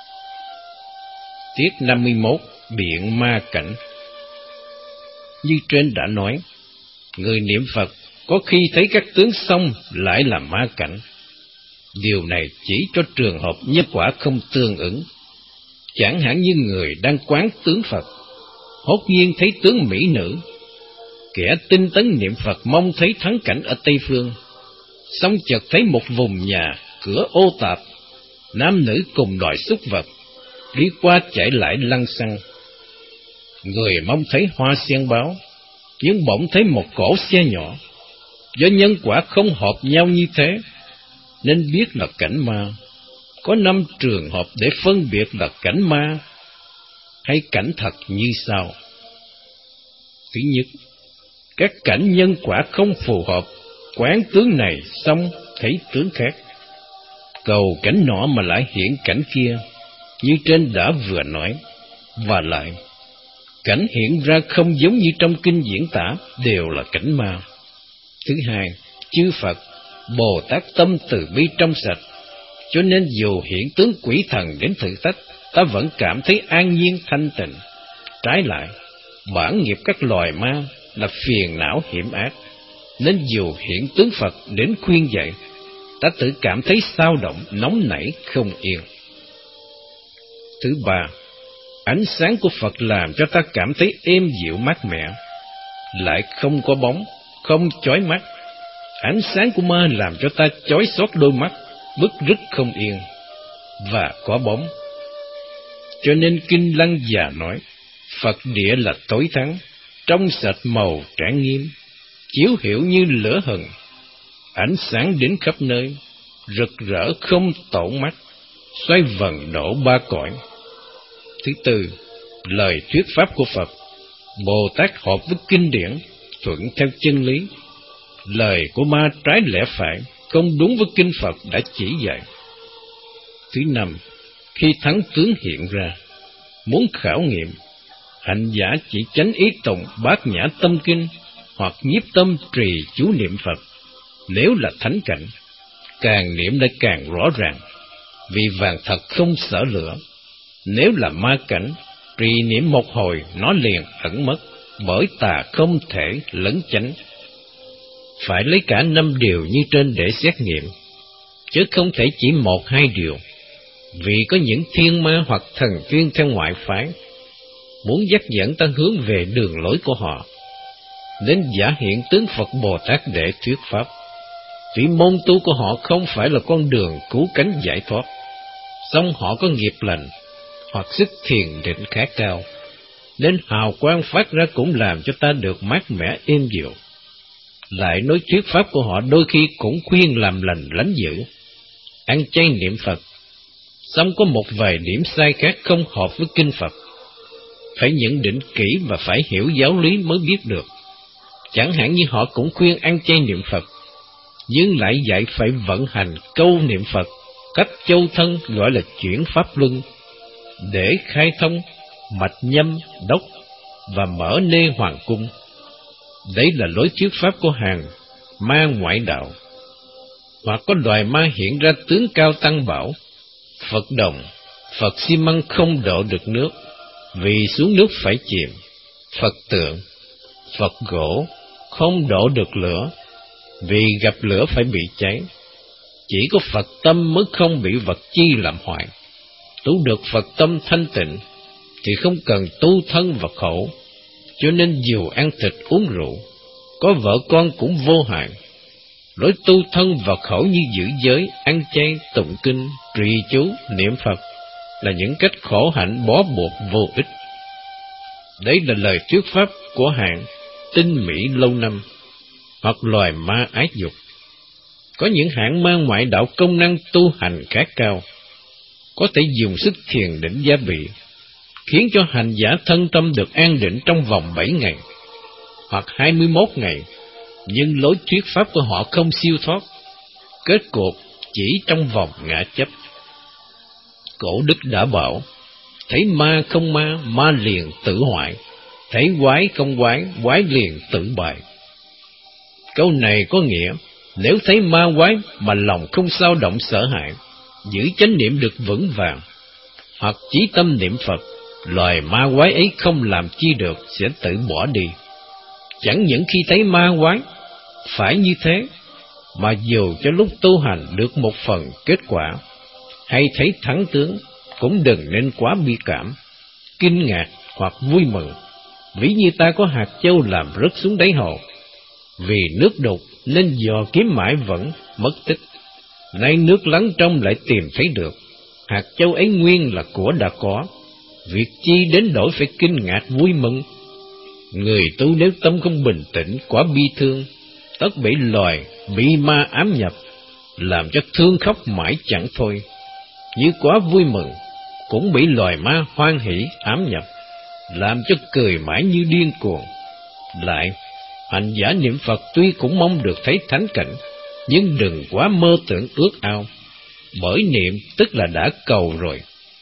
Tiết năm mươi mốt, biện ma cảnh. Như trên đã nói, người niệm Phật có khi thấy các tướng xong lại là ma cảnh. Điều này chỉ cho trường hợp nhân quả không tương ứng. Chẳng hạn như người đang quán tướng Phật, hốt nhiên thấy tướng mỹ nữ. Kẻ tinh tấn niệm Phật mong thấy thắng cảnh ở Tây Phương, xong chợt thấy một vùng nhà, cửa ô tạp, nam nữ cùng loài súc vật, đi qua chạy lại lăng xăng. Người mong thấy hoa sen báo, nhưng bỗng thấy một cỗ xe nhỏ. Do nhân quả không hợp nhau như thế, nên biết là cảnh ma. Có năm trường hợp để phân biệt là cảnh ma hay cảnh thật như sau. Thứ nhất, các cảnh nhân quả không phù hợp, quán tướng này xong thấy tướng khác, cầu cảnh nọ mà lại hiện cảnh kia, như trên đã vừa nói, và lại, cảnh hiện ra không giống như trong kinh diễn tả, đều là cảnh ma. Thứ hai, chư Phật, Bồ Tát tâm từ bi trong sạch, cho nên dù hiện tướng quỷ thần đến thử thách, ta vẫn cảm thấy an nhiên thanh tịnh. Trái lại, bản nghiệp các loài ma là phiền não hiểm ác, nên dù hiện tướng Phật đến khuyên dạy, ta tự cảm thấy xao động, nóng nảy, không yên. Thứ ba, ánh sáng của Phật làm cho ta cảm thấy êm dịu mát mẻ, lại không có bóng, không chói mắt. Ánh sáng của ma làm cho ta chói xót đôi mắt, bứt rứt không yên, và có bóng. Cho nên Kinh Lăng Già nói, Phật địa là tối thắng, trong sạch màu trảng nghiêm, chiếu hiểu như lửa hừng, ánh sáng đến khắp nơi, rực rỡ không tổn mắt, xoay vần đổ ba cõi. Thứ tư, lời thuyết pháp của Phật, Bồ Tát hợp với kinh điển, thuận theo chân lý. Lời của ma trái lẽ phải, không đúng với kinh Phật đã chỉ dạy. Thứ năm, khi thắng tướng hiện ra, muốn khảo nghiệm, hành giả chỉ tránh ý tụng Bát Nhã Tâm Kinh hoặc nhiếp tâm trì chú niệm Phật. Nếu là thánh cảnh, càng niệm lại càng rõ ràng, vì vàng thật không sợ lửa. Nếu là ma cảnh, trì niệm một hồi nó liền ẩn mất, bởi tà không thể lấn chánh. Phải lấy cả năm điều như trên để xét nghiệm, chứ không thể chỉ một hai điều, vì có những thiên ma hoặc thần chuyên theo ngoại phái, muốn dắt dẫn ta hướng về đường lối của họ, nên giả hiện tướng Phật Bồ Tát để thuyết pháp. Vì môn tu của họ không phải là con đường cứu cánh giải thoát, song họ có nghiệp lành hoặc sức thiền định khá cao, nên hào quang phát ra cũng làm cho ta được mát mẻ êm dịu. Lại nói thuyết pháp của họ đôi khi cũng khuyên làm lành lánh dữ, ăn chay niệm Phật, song có một vài điểm sai khác không hợp với kinh Phật. Phải nhận định kỹ và phải hiểu giáo lý mới biết được. Chẳng hạn như họ cũng khuyên ăn chay niệm Phật, nhưng lại dạy phải vận hành câu niệm Phật cách châu thân, gọi là chuyển pháp luân, để khai thông mạch nhâm đốc và mở nê hoàng cung. Đấy là lối thuyết pháp của hàng ma ngoại đạo. Hoặc có loài ma hiện ra tướng cao tăng bảo, Phật đồng, Phật xi măng không đổ được nước, vì xuống nước phải chìm. Phật tượng, Phật gỗ không đổ được lửa, vì gặp lửa phải bị cháy. Chỉ có Phật tâm mới không bị vật chi làm hoại. Tu được Phật tâm thanh tịnh thì không cần tu thân và khẩu, cho nên dù ăn thịt uống rượu, có vợ con cũng vô hại. Lối tu thân và khẩu như giữ giới, ăn chay, tụng kinh, trì chú, niệm Phật là những cách khổ hạnh bó buộc vô ích. Đấy là lời thuyết pháp của hạng tinh mỹ lâu năm, hoặc loài ma ái dục. Có những hạng ma ngoại đạo công năng tu hành khá cao, có thể dùng sức thiền định gia bị, khiến cho hành giả thân tâm được an định trong vòng bảy ngày, hoặc hai mươi mốt ngày, nhưng lối thuyết pháp của họ không siêu thoát, kết cuộc chỉ trong vòng ngã chấp. Cổ đức đã bảo, thấy ma không ma, ma liền tự hoại, thấy quái không quái, quái liền tự bại. Câu này có nghĩa, nếu thấy ma quái mà lòng không sao động sợ hãi, giữ chánh niệm được vững vàng, hoặc chí tâm niệm Phật, loài ma quái ấy không làm chi được, sẽ tự bỏ đi. Chẳng những khi thấy ma quái phải như thế, mà dù cho lúc tu hành được một phần kết quả, hay thấy thắng tướng, cũng đừng nên quá bi cảm, kinh ngạc hoặc vui mừng. Ví như ta có hạt châu làm rớt xuống đáy hồ, vì nước đục nên dò kiếm mãi vẫn mất tích. Nay nước lắng trong lại tìm thấy được, hạt châu ấy nguyên là của đã có, việc chi đến đổi phải kinh ngạc vui mừng. Người tu nếu tâm không bình tĩnh, quá bi thương, tất bị loài, bị ma ám nhập, làm cho thương khóc mãi chẳng thôi. Như quá vui mừng, cũng bị loài ma hoan hỷ ám nhập, làm cho cười mãi như điên cuồng. Lại, hành giả niệm Phật tuy cũng mong được thấy thánh cảnh, nhưng đừng quá mơ tưởng ước ao, bởi niệm tức là đã cầu rồi.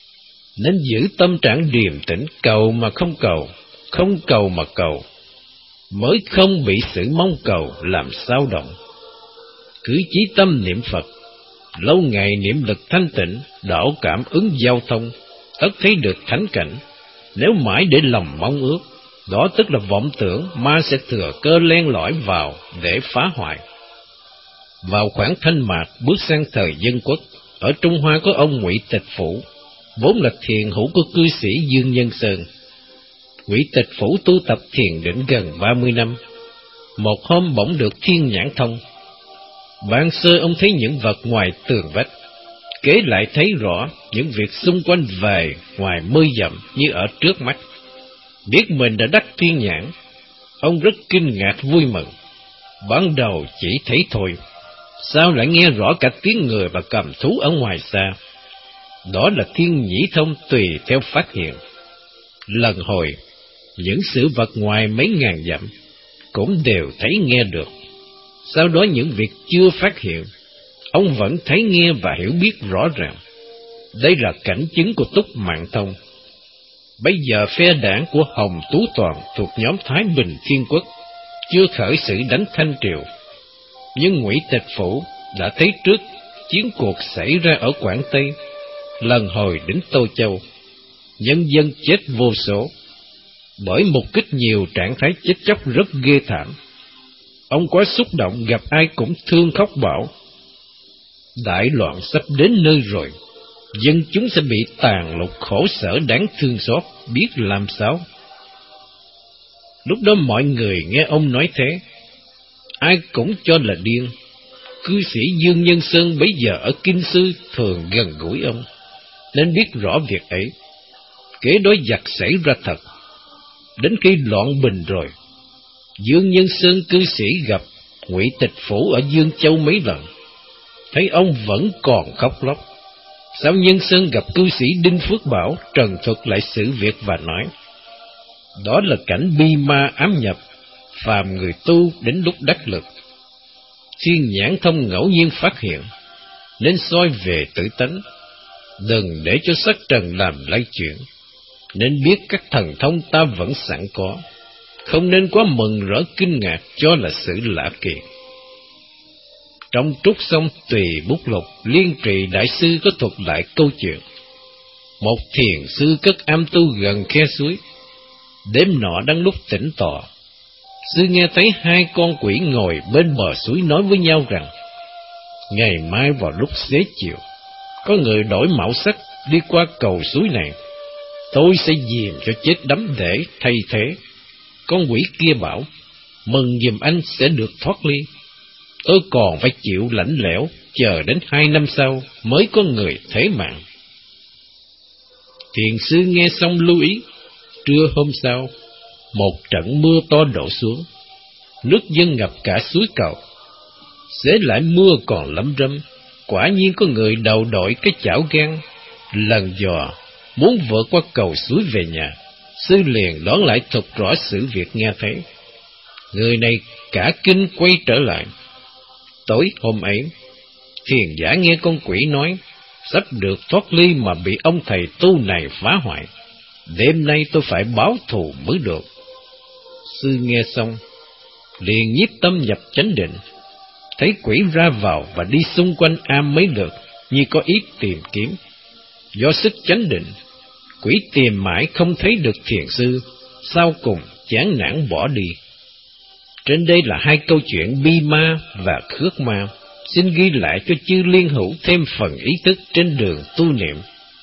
Nên giữ tâm trạng điềm tĩnh, cầu mà không cầu, không cầu mà cầu, mới không bị sự mong cầu làm xao động. Cứ chí tâm niệm Phật, lâu ngày niệm lực thanh tịnh, đảo cảm ứng giao thông, tất thấy được thánh cảnh. Nếu mãi để lòng mong ước, đó tức là vọng tưởng, ma sẽ thừa cơ len lỏi vào để phá hoại. Vào khoảng Thanh Mạc bước sang thời Dân Quốc, ở Trung Hoa có ông Ngụy Tịch Phủ, vốn là thiền hữu của cư sĩ Dương Nhân Sơn. Ngụy Tịch Phủ tu tập thiền định gần ba mươi năm. Một hôm bỗng được thiên nhãn thông. Ban sơ ông thấy những vật ngoài tường vách, kế lại thấy rõ những việc xung quanh về ngoài mươi dặm như ở trước mắt. Biết mình đã đắc thiên nhãn, ông rất kinh ngạc vui mừng. Ban đầu chỉ thấy thôi, sao lại nghe rõ cả tiếng người và cầm thú ở ngoài xa. Đó là thiên nhĩ thông tùy theo phát hiện. Lần hồi, những sự vật ngoài mấy ngàn dặm cũng đều thấy nghe được. Sau đó những việc chưa phát hiện, ông vẫn thấy nghe và hiểu biết rõ ràng. Đây là cảnh chứng của Túc Mạng Thông. Bây giờ phe đảng của Hồng Tú Toàn thuộc nhóm Thái Bình Thiên Quốc chưa khởi sự đánh Thanh Triều, nhưng Ngụy Tịch Phủ đã thấy trước chiến cuộc xảy ra ở Quảng Tây, lần hồi đến Tô Châu, nhân dân chết vô số, bởi mục kích nhiều trạng thái chết chóc rất ghê thảm. Ông quá xúc động, gặp ai cũng thương khóc bảo, đại loạn sắp đến nơi rồi, dân chúng sẽ bị tàn lục khổ sở đáng thương xót, biết làm sao. Lúc đó mọi người nghe ông nói thế, ai cũng cho là điên. Cư sĩ Dương Nhân Sơn bấy giờ ở Kinh Sư thường gần gũi ông, nên biết rõ việc ấy. Kế đó giặc xảy ra thật. Đến khi loạn bình rồi, Dương Nhân Sơn cư sĩ gặp Ngụy Tịch Phủ ở Dương Châu mấy lần, thấy ông vẫn còn khóc lóc. Sao Nhân Sơn gặp cư sĩ Đinh Phước Bảo, trần thuật lại sự việc và nói, đó là cảnh bi ma ám nhập, phàm người tu đến lúc đắc lực. Thiên nhãn thông ngẫu nhiên phát hiện, nên soi về tự tánh, đừng để cho sắc trần làm lay chuyển. Nên biết các thần thông ta vẫn sẵn có, không nên quá mừng rỡ kinh ngạc cho là sự lạ kỳ. Trong Trúc Sông Tùy Bút Lục, Liên Trì đại sư có thuật lại câu chuyện. Một thiền sư cất am tu gần khe suối. Đêm nọ đang lúc tĩnh tọa, sư nghe thấy hai con quỷ ngồi bên bờ suối nói với nhau rằng, ngày mai vào lúc xế chiều, có người đổi mạo sắc đi qua cầu suối này, tôi sẽ dìm cho chết đắm để thay thế. Con quỷ kia bảo, mừng giùm anh sẽ được thoát ly, tôi còn phải chịu lạnh lẽo, chờ đến hai năm sau mới có người thế mạng. Thiền sư nghe xong lưu ý. Trưa hôm sau, một trận mưa to đổ xuống, nước dâng ngập cả suối cầu. Xế lại mưa còn lấm râm, quả nhiên có người đầu đội cái chảo gan, lần dò muốn vượt qua cầu suối về nhà. Sư liền đoán lại thuật rõ sự việc nghe thấy. Người này cả kinh quay trở lại. Tối hôm ấy, thiền giả nghe con quỷ nói, sắp được thoát ly mà bị ông thầy tu này phá hoại. Đêm nay tôi phải báo thù mới được. Sư nghe xong, liền nhiếp tâm nhập chánh định, thấy quỷ ra vào và đi xung quanh am mấy lượt, như có ý tìm kiếm. Do sức chánh định, quỷ tìm mãi không thấy được thiền sư, sau cùng chán nản bỏ đi. Trên đây là hai câu chuyện bi ma và khước ma, xin ghi lại cho chư liên hữu thêm phần ý thức trên đường tu niệm.